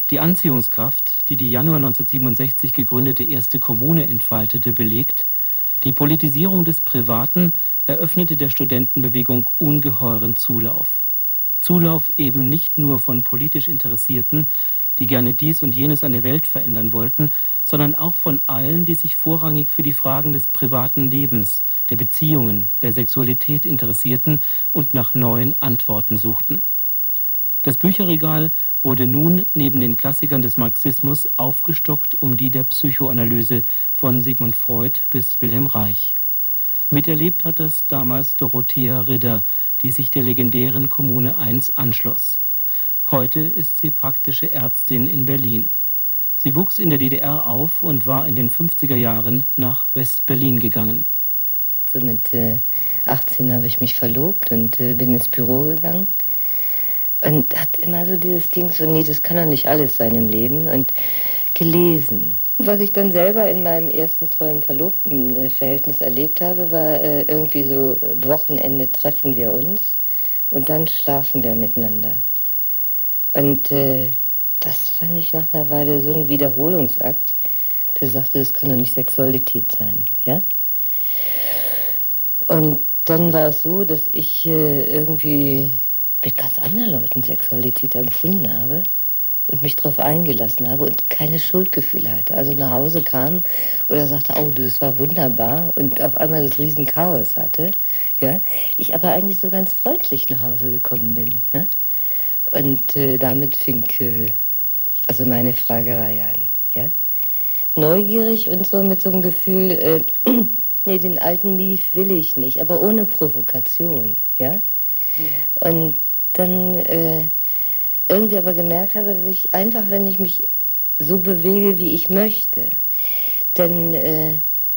Die Anziehungskraft, die die Januar neunzehnhundertsiebenundsechzig gegründete erste Kommune entfaltete, belegt, die Politisierung des Privaten eröffnete der Studentenbewegung ungeheuren Zulauf. Zulauf eben nicht nur von politisch Interessierten, die gerne dies und jenes an der Welt verändern wollten, sondern auch von allen, die sich vorrangig für die Fragen des privaten Lebens, der Beziehungen, der Sexualität interessierten und nach neuen Antworten suchten. Das Bücherregal wurde nun neben den Klassikern des Marxismus aufgestockt um die der Psychoanalyse von Sigmund Freud bis Wilhelm Reich. Miterlebt hat das damals Dorothea Ridder, die sich der legendären Kommune eins anschloss. Heute ist sie praktische Ärztin in Berlin. Sie wuchs in der D D R auf und war in den fünfziger Jahren nach West-Berlin gegangen. So mit äh, achtzehn habe ich mich verlobt und äh, bin ins Büro gegangen. Und hat immer so dieses Ding, so, nee, das kann doch nicht alles sein im Leben. Und gelesen. Was ich dann selber in meinem ersten treuen Verlobtenverhältnis erlebt habe, war äh, irgendwie so, Wochenende treffen wir uns und dann schlafen wir miteinander. Und äh, das fand ich nach einer Weile so ein Wiederholungsakt. Der sagte, das kann doch nicht Sexualität sein, ja? Und dann war es so, dass ich äh, irgendwie mit ganz anderen Leuten Sexualität empfunden habe und mich darauf eingelassen habe und keine Schuldgefühle hatte. Also nach Hause kam oder sagte, oh, das war wunderbar und auf einmal das Riesenchaos hatte. Ja? Ich aber eigentlich so ganz freundlich nach Hause gekommen bin. Ne? Und äh, damit fing äh, also meine Fragerei an. Ja? Neugierig und so mit so einem Gefühl, äh, nee, den alten Mief will ich nicht, aber ohne Provokation. Ja? Mhm. Und dann äh, irgendwie aber gemerkt habe, dass ich einfach, wenn ich mich so bewege, wie ich möchte, dann, äh,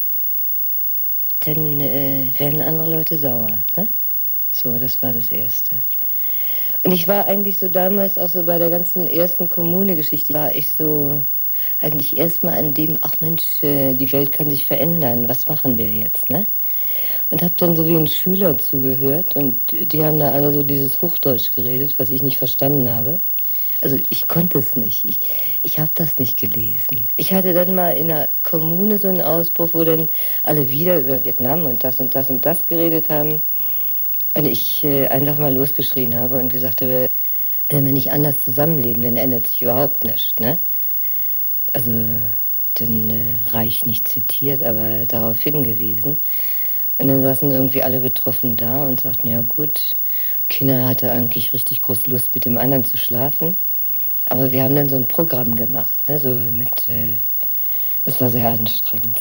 dann äh, werden andere Leute sauer. Ne? So, das war das Erste. Und ich war eigentlich so damals auch so bei der ganzen ersten Kommune-Geschichte, war ich so eigentlich erstmal an dem, ach Mensch, äh, die Welt kann sich verändern, was machen wir jetzt, ne? Und habe dann so wie ein Schüler zugehört und die haben da alle so dieses Hochdeutsch geredet, was ich nicht verstanden habe. Also ich konnte es nicht, ich, ich habe das nicht gelesen. Ich hatte dann mal in einer Kommune so einen Ausbruch, wo dann alle wieder über Vietnam und das und das und das geredet haben. Und ich äh, einfach mal losgeschrien habe und gesagt habe, wenn wir nicht anders zusammenleben, dann ändert sich überhaupt nichts, ne? Also dann äh, Reich nicht zitiert, aber darauf hingewiesen. Und dann saßen irgendwie alle betroffen da und sagten, ja gut, Kinder hatte eigentlich richtig große Lust, mit dem anderen zu schlafen. Aber wir haben dann so ein Programm gemacht, ne, so mit, äh, das war sehr anstrengend.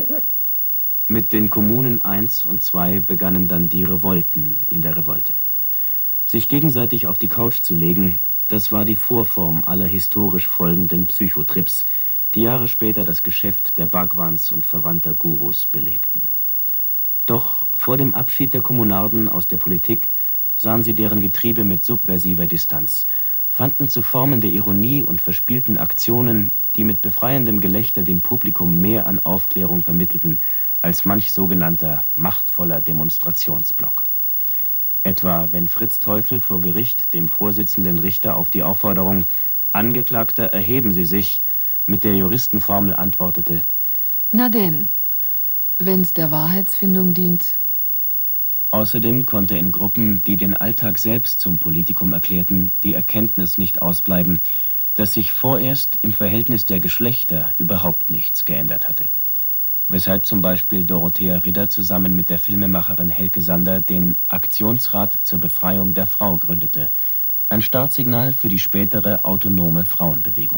Mit den Kommunen eins und zwei begannen dann die Revolten in der Revolte. Sich gegenseitig auf die Couch zu legen, das war die Vorform aller historisch folgenden Psychotrips, die Jahre später das Geschäft der Bhagwans und verwandter Gurus belebten. Doch vor dem Abschied der Kommunarden aus der Politik sahen sie deren Getriebe mit subversiver Distanz, fanden zu Formen der Ironie und verspielten Aktionen, die mit befreiendem Gelächter dem Publikum mehr an Aufklärung vermittelten, als manch sogenannter machtvoller Demonstrationsblock. Etwa wenn Fritz Teufel vor Gericht dem Vorsitzenden Richter auf die Aufforderung »Angeklagter, erheben Sie sich« mit der Juristenformel antwortete: »Na denn, wenn's der Wahrheitsfindung dient.« Außerdem konnte in Gruppen, die den Alltag selbst zum Politikum erklärten, die Erkenntnis nicht ausbleiben, dass sich vorerst im Verhältnis der Geschlechter überhaupt nichts geändert hatte. Weshalb zum Beispiel Dorothea Ridder zusammen mit der Filmemacherin Helke Sander den Aktionsrat zur Befreiung der Frau gründete. Ein Startsignal für die spätere autonome Frauenbewegung.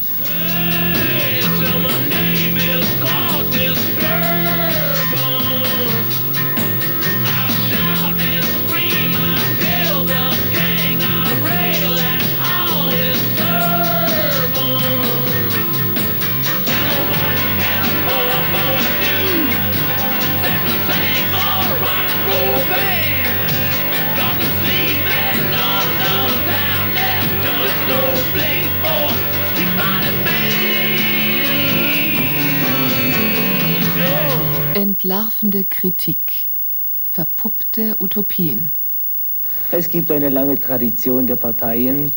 Entlarvende Kritik, verpuppte Utopien. Es gibt eine lange Tradition der Parteien,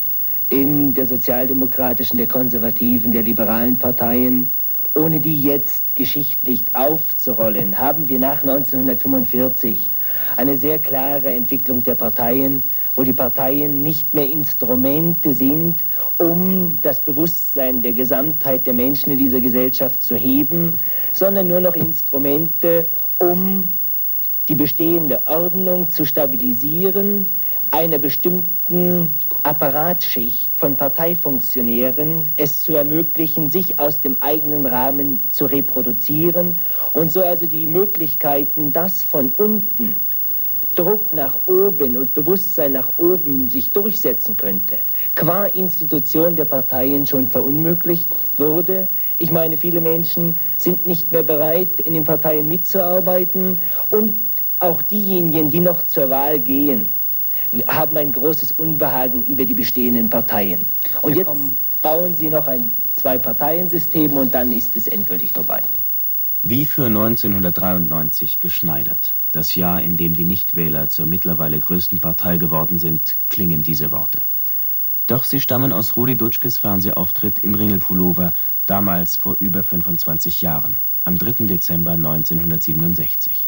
in der sozialdemokratischen, der konservativen, der liberalen Parteien. Ohne die jetzt geschichtlich aufzurollen, haben wir nach neunzehnhundertfünfundvierzig eine sehr klare Entwicklung der Parteien, wo die Parteien nicht mehr Instrumente sind, um das Bewusstsein der Gesamtheit der Menschen in dieser Gesellschaft zu heben, sondern nur noch Instrumente, um die bestehende Ordnung zu stabilisieren, einer bestimmten Apparatschicht von Parteifunktionären es zu ermöglichen, sich aus dem eigenen Rahmen zu reproduzieren und so also die Möglichkeiten, dass von unten Druck nach oben und Bewusstsein nach oben sich durchsetzen könnte, qua Institution der Parteien schon verunmöglicht wurde. Ich meine, viele Menschen sind nicht mehr bereit, in den Parteien mitzuarbeiten, und auch diejenigen, die noch zur Wahl gehen, haben ein großes Unbehagen über die bestehenden Parteien. Und jetzt bauen sie noch ein Zwei-Parteien-System und dann ist es endgültig vorbei. Wie für neunzehnhundertdreiundneunzig geschneidert, das Jahr, in dem die Nichtwähler zur mittlerweile größten Partei geworden sind, klingen diese Worte. Doch sie stammen aus Rudi Dutschkes Fernsehauftritt im Ringelpullover, damals vor über fünfundzwanzig Jahren, am dritten Dezember neunzehnhundertsiebenundsechzig.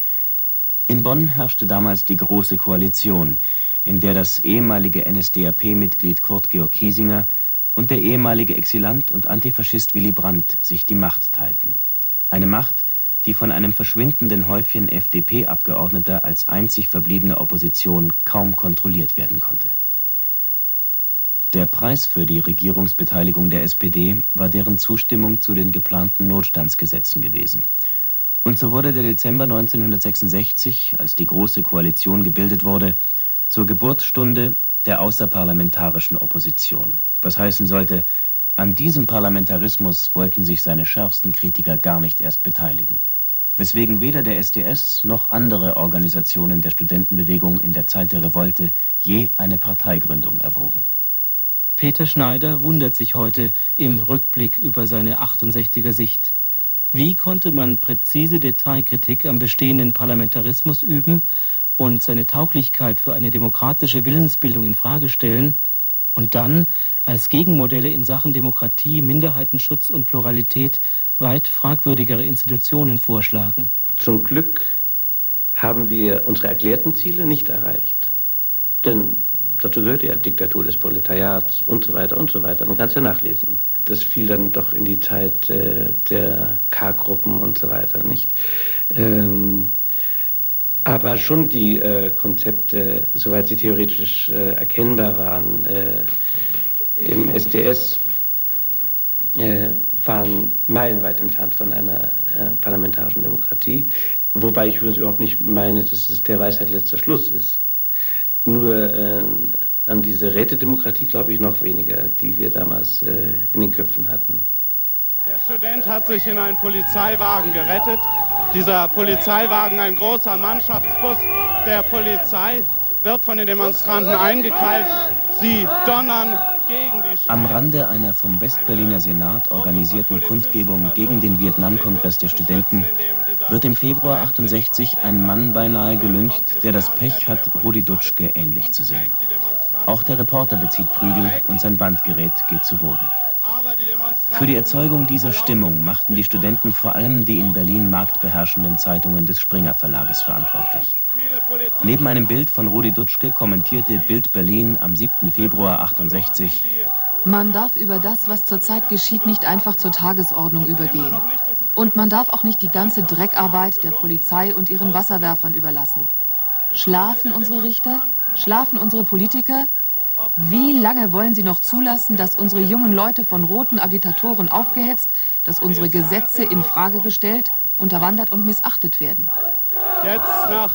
In Bonn herrschte damals die Große Koalition, in der das ehemalige N S D A P-Mitglied Kurt Georg Kiesinger und der ehemalige Exilant und Antifaschist Willy Brandt sich die Macht teilten. Eine Macht, die von einem verschwindenden Häufchen F D P-Abgeordneter als einzig verbliebene Opposition kaum kontrolliert werden konnte. Der Preis für die Regierungsbeteiligung der S P D war deren Zustimmung zu den geplanten Notstandsgesetzen gewesen. Und so wurde der Dezember neunzehnhundertsechsundsechzig, als die Große Koalition gebildet wurde, zur Geburtsstunde der außerparlamentarischen Opposition. Was heißen sollte, an diesem Parlamentarismus wollten sich seine schärfsten Kritiker gar nicht erst beteiligen. Weswegen weder der S D S noch andere Organisationen der Studentenbewegung in der Zeit der Revolte je eine Parteigründung erwogen. Peter Schneider wundert sich heute im Rückblick über seine achtundsechziger Sicht. Wie konnte man präzise Detailkritik am bestehenden Parlamentarismus üben und seine Tauglichkeit für eine demokratische Willensbildung in Frage stellen und dann als Gegenmodelle in Sachen Demokratie, Minderheitenschutz und Pluralität weit fragwürdigere Institutionen vorschlagen? Zum Glück haben wir unsere erklärten Ziele nicht erreicht. Denn dazu gehört ja Diktatur des Proletariats und so weiter und so weiter. Man kann es ja nachlesen. Das fiel dann doch in die Zeit äh, der K-Gruppen und so weiter, nicht? Ähm, aber schon die äh, Konzepte, soweit sie theoretisch äh, erkennbar waren, äh, im S D S, äh, waren meilenweit entfernt von einer äh, parlamentarischen Demokratie. Wobei ich übrigens überhaupt nicht meine, dass es der Weisheit letzter Schluss ist. Nur äh, an diese Rätedemokratie glaube ich noch weniger, die wir damals äh, in den Köpfen hatten. Der Student hat sich in einen Polizeiwagen gerettet. Dieser Polizeiwagen, ein großer Mannschaftsbus der Polizei, wird von den Demonstranten eingekeilt. Sie donnern gegen die Sch Am Rande einer vom Westberliner Senat organisierten Kundgebung gegen den Vietnamkongress der Studenten wird im Februar achtundsechzig ein Mann beinahe gelyncht, der das Pech hat, Rudi Dutschke ähnlich zu sehen. Auch der Reporter bezieht Prügel und sein Bandgerät geht zu Boden. Für die Erzeugung dieser Stimmung machten die Studenten vor allem die in Berlin marktbeherrschenden Zeitungen des Springer Verlages verantwortlich. Neben einem Bild von Rudi Dutschke kommentierte Bild Berlin am siebten Februar achtundsechzig: Man darf über das, was zurzeit geschieht, nicht einfach zur Tagesordnung übergehen. Und man darf auch nicht die ganze Dreckarbeit der Polizei und ihren Wasserwerfern überlassen. Schlafen unsere Richter? Schlafen unsere Politiker? Wie lange wollen sie noch zulassen, dass unsere jungen Leute von roten Agitatoren aufgehetzt, dass unsere Gesetze in Frage gestellt, unterwandert und missachtet werden? Jetzt nach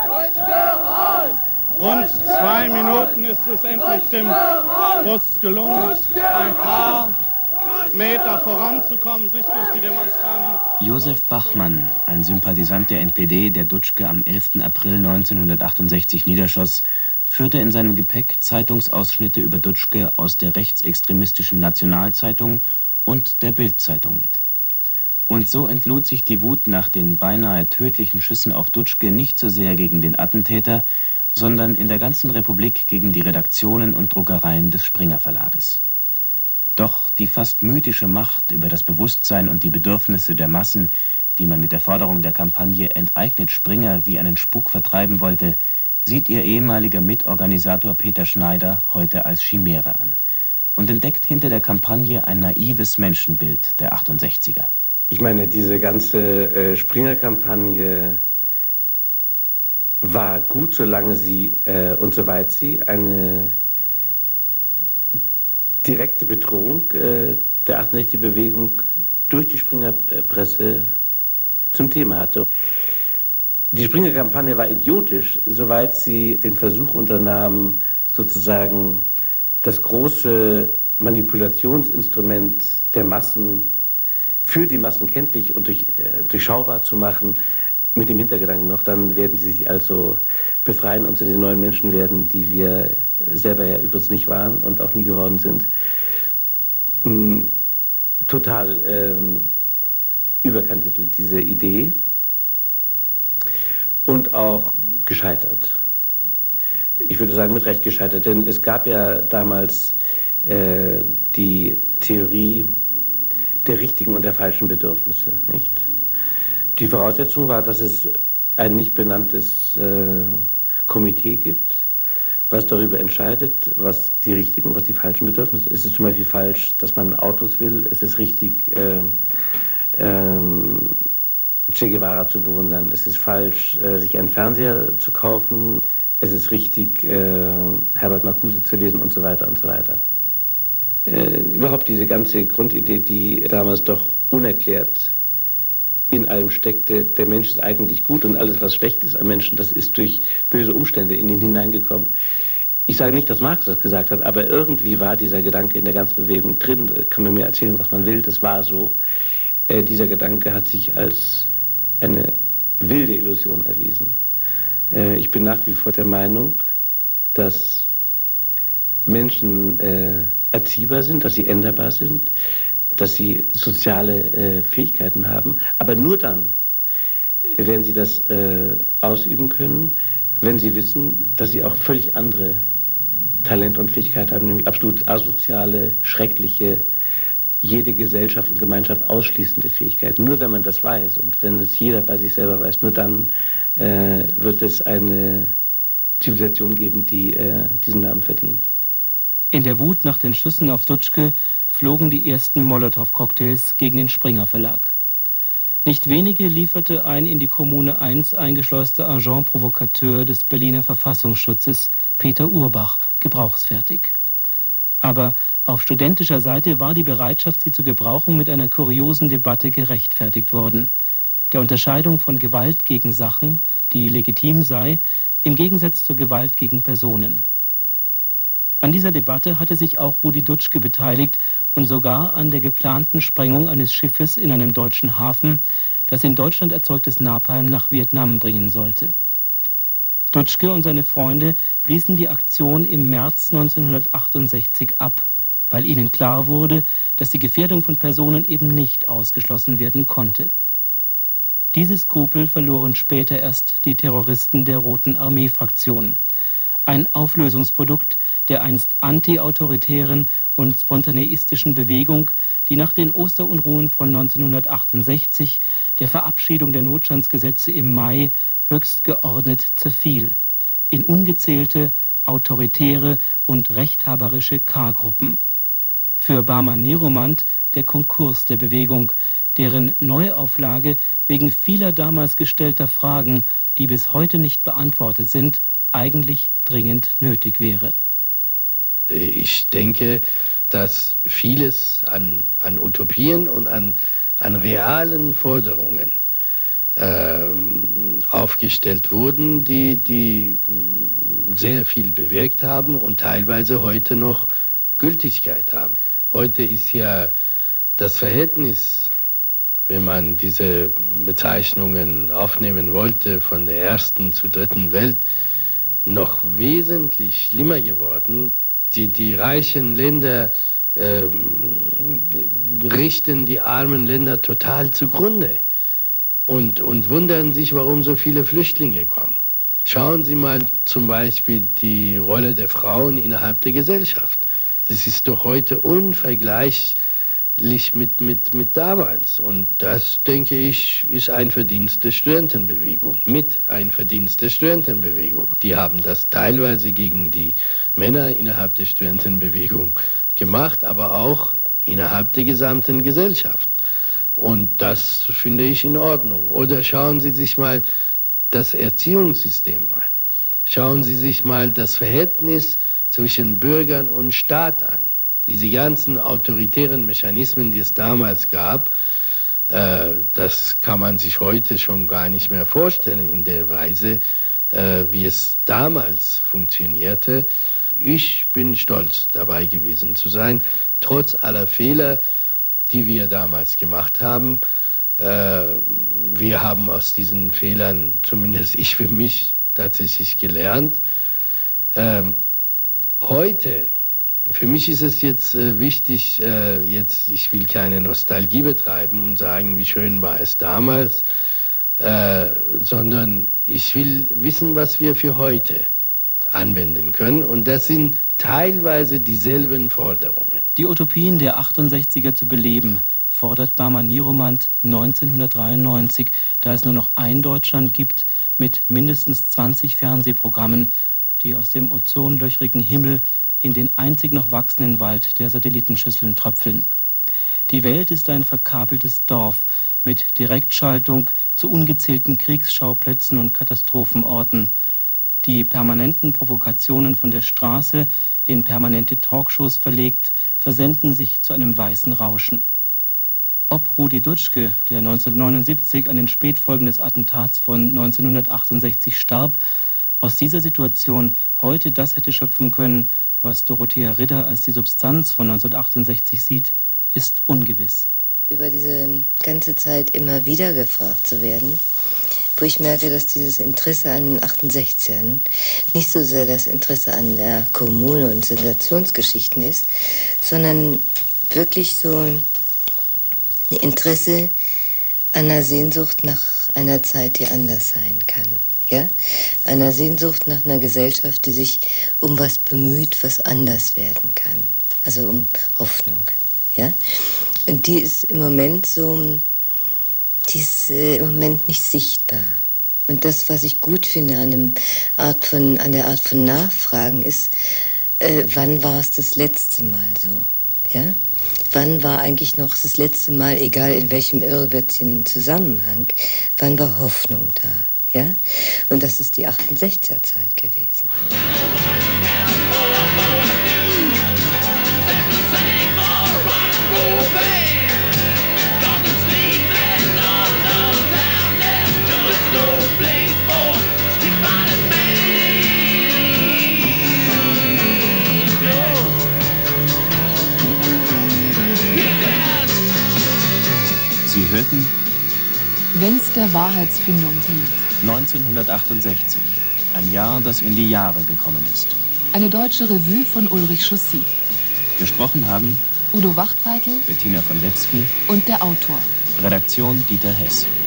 rund zwei Minuten ist es endlich dem Bus gelungen, ein paar Meter voranzukommen, sich durch die Demonstranten. Josef Bachmann, ein Sympathisant der N P D, der Dutschke am elften April neunzehnhundertachtundsechzig niederschoss, führte in seinem Gepäck Zeitungsausschnitte über Dutschke aus der rechtsextremistischen Nationalzeitung und der Bild-Zeitung mit. Und so entlud sich die Wut nach den beinahe tödlichen Schüssen auf Dutschke nicht so sehr gegen den Attentäter, sondern in der ganzen Republik gegen die Redaktionen und Druckereien des Springer Verlages. Doch die fast mythische Macht über das Bewusstsein und die Bedürfnisse der Massen, die man mit der Forderung der Kampagne Enteignet Springer wie einen Spuk vertreiben wollte, sieht ihr ehemaliger Mitorganisator Peter Schneider heute als Chimäre an und entdeckt hinter der Kampagne ein naives Menschenbild der achtundsechziger. Ich meine, diese ganze äh, Springer-Kampagne war gut, solange sie äh, und soweit sie eine direkte Bedrohung äh, der achtundsechziger-Bewegung durch die Springer-Presse zum Thema hatte. Die Springer-Kampagne war idiotisch, soweit sie den Versuch unternahm, sozusagen das große Manipulationsinstrument der Massen für die Massen kenntlich und durch, äh, durchschaubar zu machen, mit dem Hintergedanken noch, dann werden sie sich also befreien und zu den neuen Menschen werden, die wir selber ja übrigens nicht waren und auch nie geworden sind. Mm, total ähm, überkandidelt, diese Idee. Und auch gescheitert. Ich würde sagen, mit Recht gescheitert, denn es gab ja damals äh, die Theorie der richtigen und der falschen Bedürfnisse, nicht? Die Voraussetzung war, dass es ein nicht benanntes äh, Komitee gibt, was darüber entscheidet, was die richtigen und was die falschen Bedürfnisse sind. Es ist zum Beispiel falsch, dass man Autos will. Es ist richtig, äh, ähm, Che Guevara zu bewundern. Es ist falsch, äh, sich einen Fernseher zu kaufen. Es ist richtig, äh, Herbert Marcuse zu lesen und so weiter und so weiter. Äh, überhaupt diese ganze Grundidee, die damals doch unerklärt in allem steckte, der Mensch ist eigentlich gut und alles, was schlecht ist am Menschen, das ist durch böse Umstände in ihn hineingekommen. Ich sage nicht, dass Marx das gesagt hat, aber irgendwie war dieser Gedanke in der ganzen Bewegung drin. Kann man mir erzählen, was man will, das war so. Äh, dieser Gedanke hat sich als eine wilde Illusion erwiesen. Äh, ich bin nach wie vor der Meinung, dass Menschen äh, erziehbar sind, dass sie änderbar sind, dass sie soziale äh, Fähigkeiten haben, aber nur dann werden sie das äh, ausüben können, wenn sie wissen, dass sie auch völlig andere Talente und Fähigkeiten haben, nämlich absolut asoziale, schreckliche, jede Gesellschaft und Gemeinschaft ausschließende Fähigkeiten. Nur wenn man das weiß und wenn es jeder bei sich selber weiß, nur dann äh, wird es eine Zivilisation geben, die äh, diesen Namen verdient. In der Wut nach den Schüssen auf Dutschke flogen die ersten Molotow-Cocktails gegen den Springer Verlag. Nicht wenige lieferte ein in die Kommune eins eingeschleuster Agent Provocateur des Berliner Verfassungsschutzes, Peter Urbach, gebrauchsfertig. Aber auf studentischer Seite war die Bereitschaft, sie zu gebrauchen, mit einer kuriosen Debatte gerechtfertigt worden. Der Unterscheidung von Gewalt gegen Sachen, die legitim sei, im Gegensatz zur Gewalt gegen Personen. An dieser Debatte hatte sich auch Rudi Dutschke beteiligt und sogar an der geplanten Sprengung eines Schiffes in einem deutschen Hafen, das in Deutschland erzeugtes Napalm nach Vietnam bringen sollte. Dutschke und seine Freunde bliesen die Aktion im März neunzehnhundertachtundsechzig ab, weil ihnen klar wurde, dass die Gefährdung von Personen eben nicht ausgeschlossen werden konnte. Diese Skrupel verloren später erst die Terroristen der Roten Armee-Fraktion. Ein Auflösungsprodukt der einst antiautoritären und spontaneistischen Bewegung, die nach den Osterunruhen von neunzehnhundertachtundsechzig, der Verabschiedung der Notstandsgesetze im Mai, höchst geordnet zerfiel, in ungezählte, autoritäre und rechthaberische K-Gruppen. Für Barman Neromant der Konkurs der Bewegung, deren Neuauflage wegen vieler damals gestellter Fragen, die bis heute nicht beantwortet sind, eigentlich dringend nötig wäre. Ich denke, dass vieles an, an Utopien und an, an realen Forderungen äh, aufgestellt wurden, die, die sehr viel bewirkt haben und teilweise heute noch Gültigkeit haben. Heute ist ja das Verhältnis, wenn man diese Bezeichnungen aufnehmen wollte, von der ersten zur dritten Welt, noch wesentlich schlimmer geworden. Die, die reichen Länder äh, richten die armen Länder total zugrunde und, und wundern sich, warum so viele Flüchtlinge kommen. Schauen Sie mal zum Beispiel die Rolle der Frauen innerhalb der Gesellschaft. Das ist doch heute unvergleichlich mit, mit, mit damals. Und das, denke ich, ist ein Verdienst der Studentenbewegung. Mit ein Verdienst der Studentenbewegung. Die haben das teilweise gegen die Männer innerhalb der Studentenbewegung gemacht, aber auch innerhalb der gesamten Gesellschaft. Und das finde ich in Ordnung. Oder schauen Sie sich mal das Erziehungssystem an. Schauen Sie sich mal das Verhältnis zwischen Bürgern und Staat an. Diese ganzen autoritären Mechanismen, die es damals gab, äh, das kann man sich heute schon gar nicht mehr vorstellen in der Weise, äh, wie es damals funktionierte. Ich bin stolz, dabei gewesen zu sein, trotz aller Fehler, die wir damals gemacht haben. Äh, wir haben aus diesen Fehlern, zumindest ich für mich, tatsächlich gelernt. Ähm, heute, für mich ist es jetzt äh, wichtig, äh, jetzt, ich will keine Nostalgie betreiben und sagen, wie schön war es damals, äh, sondern ich will wissen, was wir für heute anwenden können. Und das sind teilweise dieselben Forderungen. Die Utopien der achtundsechziger zu beleben, fordert Bahman Niromand neunzehnhundertdreiundneunzig, da es nur noch ein Deutschland gibt mit mindestens zwanzig Fernsehprogrammen, die aus dem ozonlöchrigen Himmel in den einzig noch wachsenden Wald der Satellitenschüsseln tröpfeln. Die Welt ist ein verkabeltes Dorf mit Direktschaltung zu ungezählten Kriegsschauplätzen und Katastrophenorten. Die permanenten Provokationen von der Straße, in permanente Talkshows verlegt, versenden sich zu einem weißen Rauschen. Ob Rudi Dutschke, der neunzehnhundertneunundsiebzig an den Spätfolgen des Attentats von neunzehnhundertachtundsechzig starb, aus dieser Situation heute das hätte schöpfen können, was Dorothea Ridder als die Substanz von neunzehnhundertachtundsechzig sieht, ist ungewiss. Über diese ganze Zeit immer wieder gefragt zu werden, wo ich merke, dass dieses Interesse an den achtundsechzigern nicht so sehr das Interesse an der Kommune und Sensationsgeschichten ist, sondern wirklich so ein Interesse an einer Sehnsucht nach einer Zeit, die anders sein kann. Ja? Einer Sehnsucht nach einer Gesellschaft, die sich um was bemüht, was anders werden kann. Also um Hoffnung. Ja? Und die ist im Moment so, die ist äh, im Moment nicht sichtbar. Und das, was ich gut finde an, dem Art von, an der Art von Nachfragen, ist, äh, wann war es das letzte Mal so? Ja? Wann war eigentlich noch das letzte Mal, egal in welchem irrwitzigen Zusammenhang, wann war Hoffnung da? Ja? Und das ist die achtundsechziger Zeit gewesen. Sie hörten Wenn's der Wahrheitsfindung dient. neunzehnhundertachtundsechzig, ein Jahr, das in die Jahre gekommen ist. Eine deutsche Revue von Ulrich Chaussy. Gesprochen haben Udo Wachtfeitel, Bettina von Webski und der Autor. Redaktion Dieter Hess.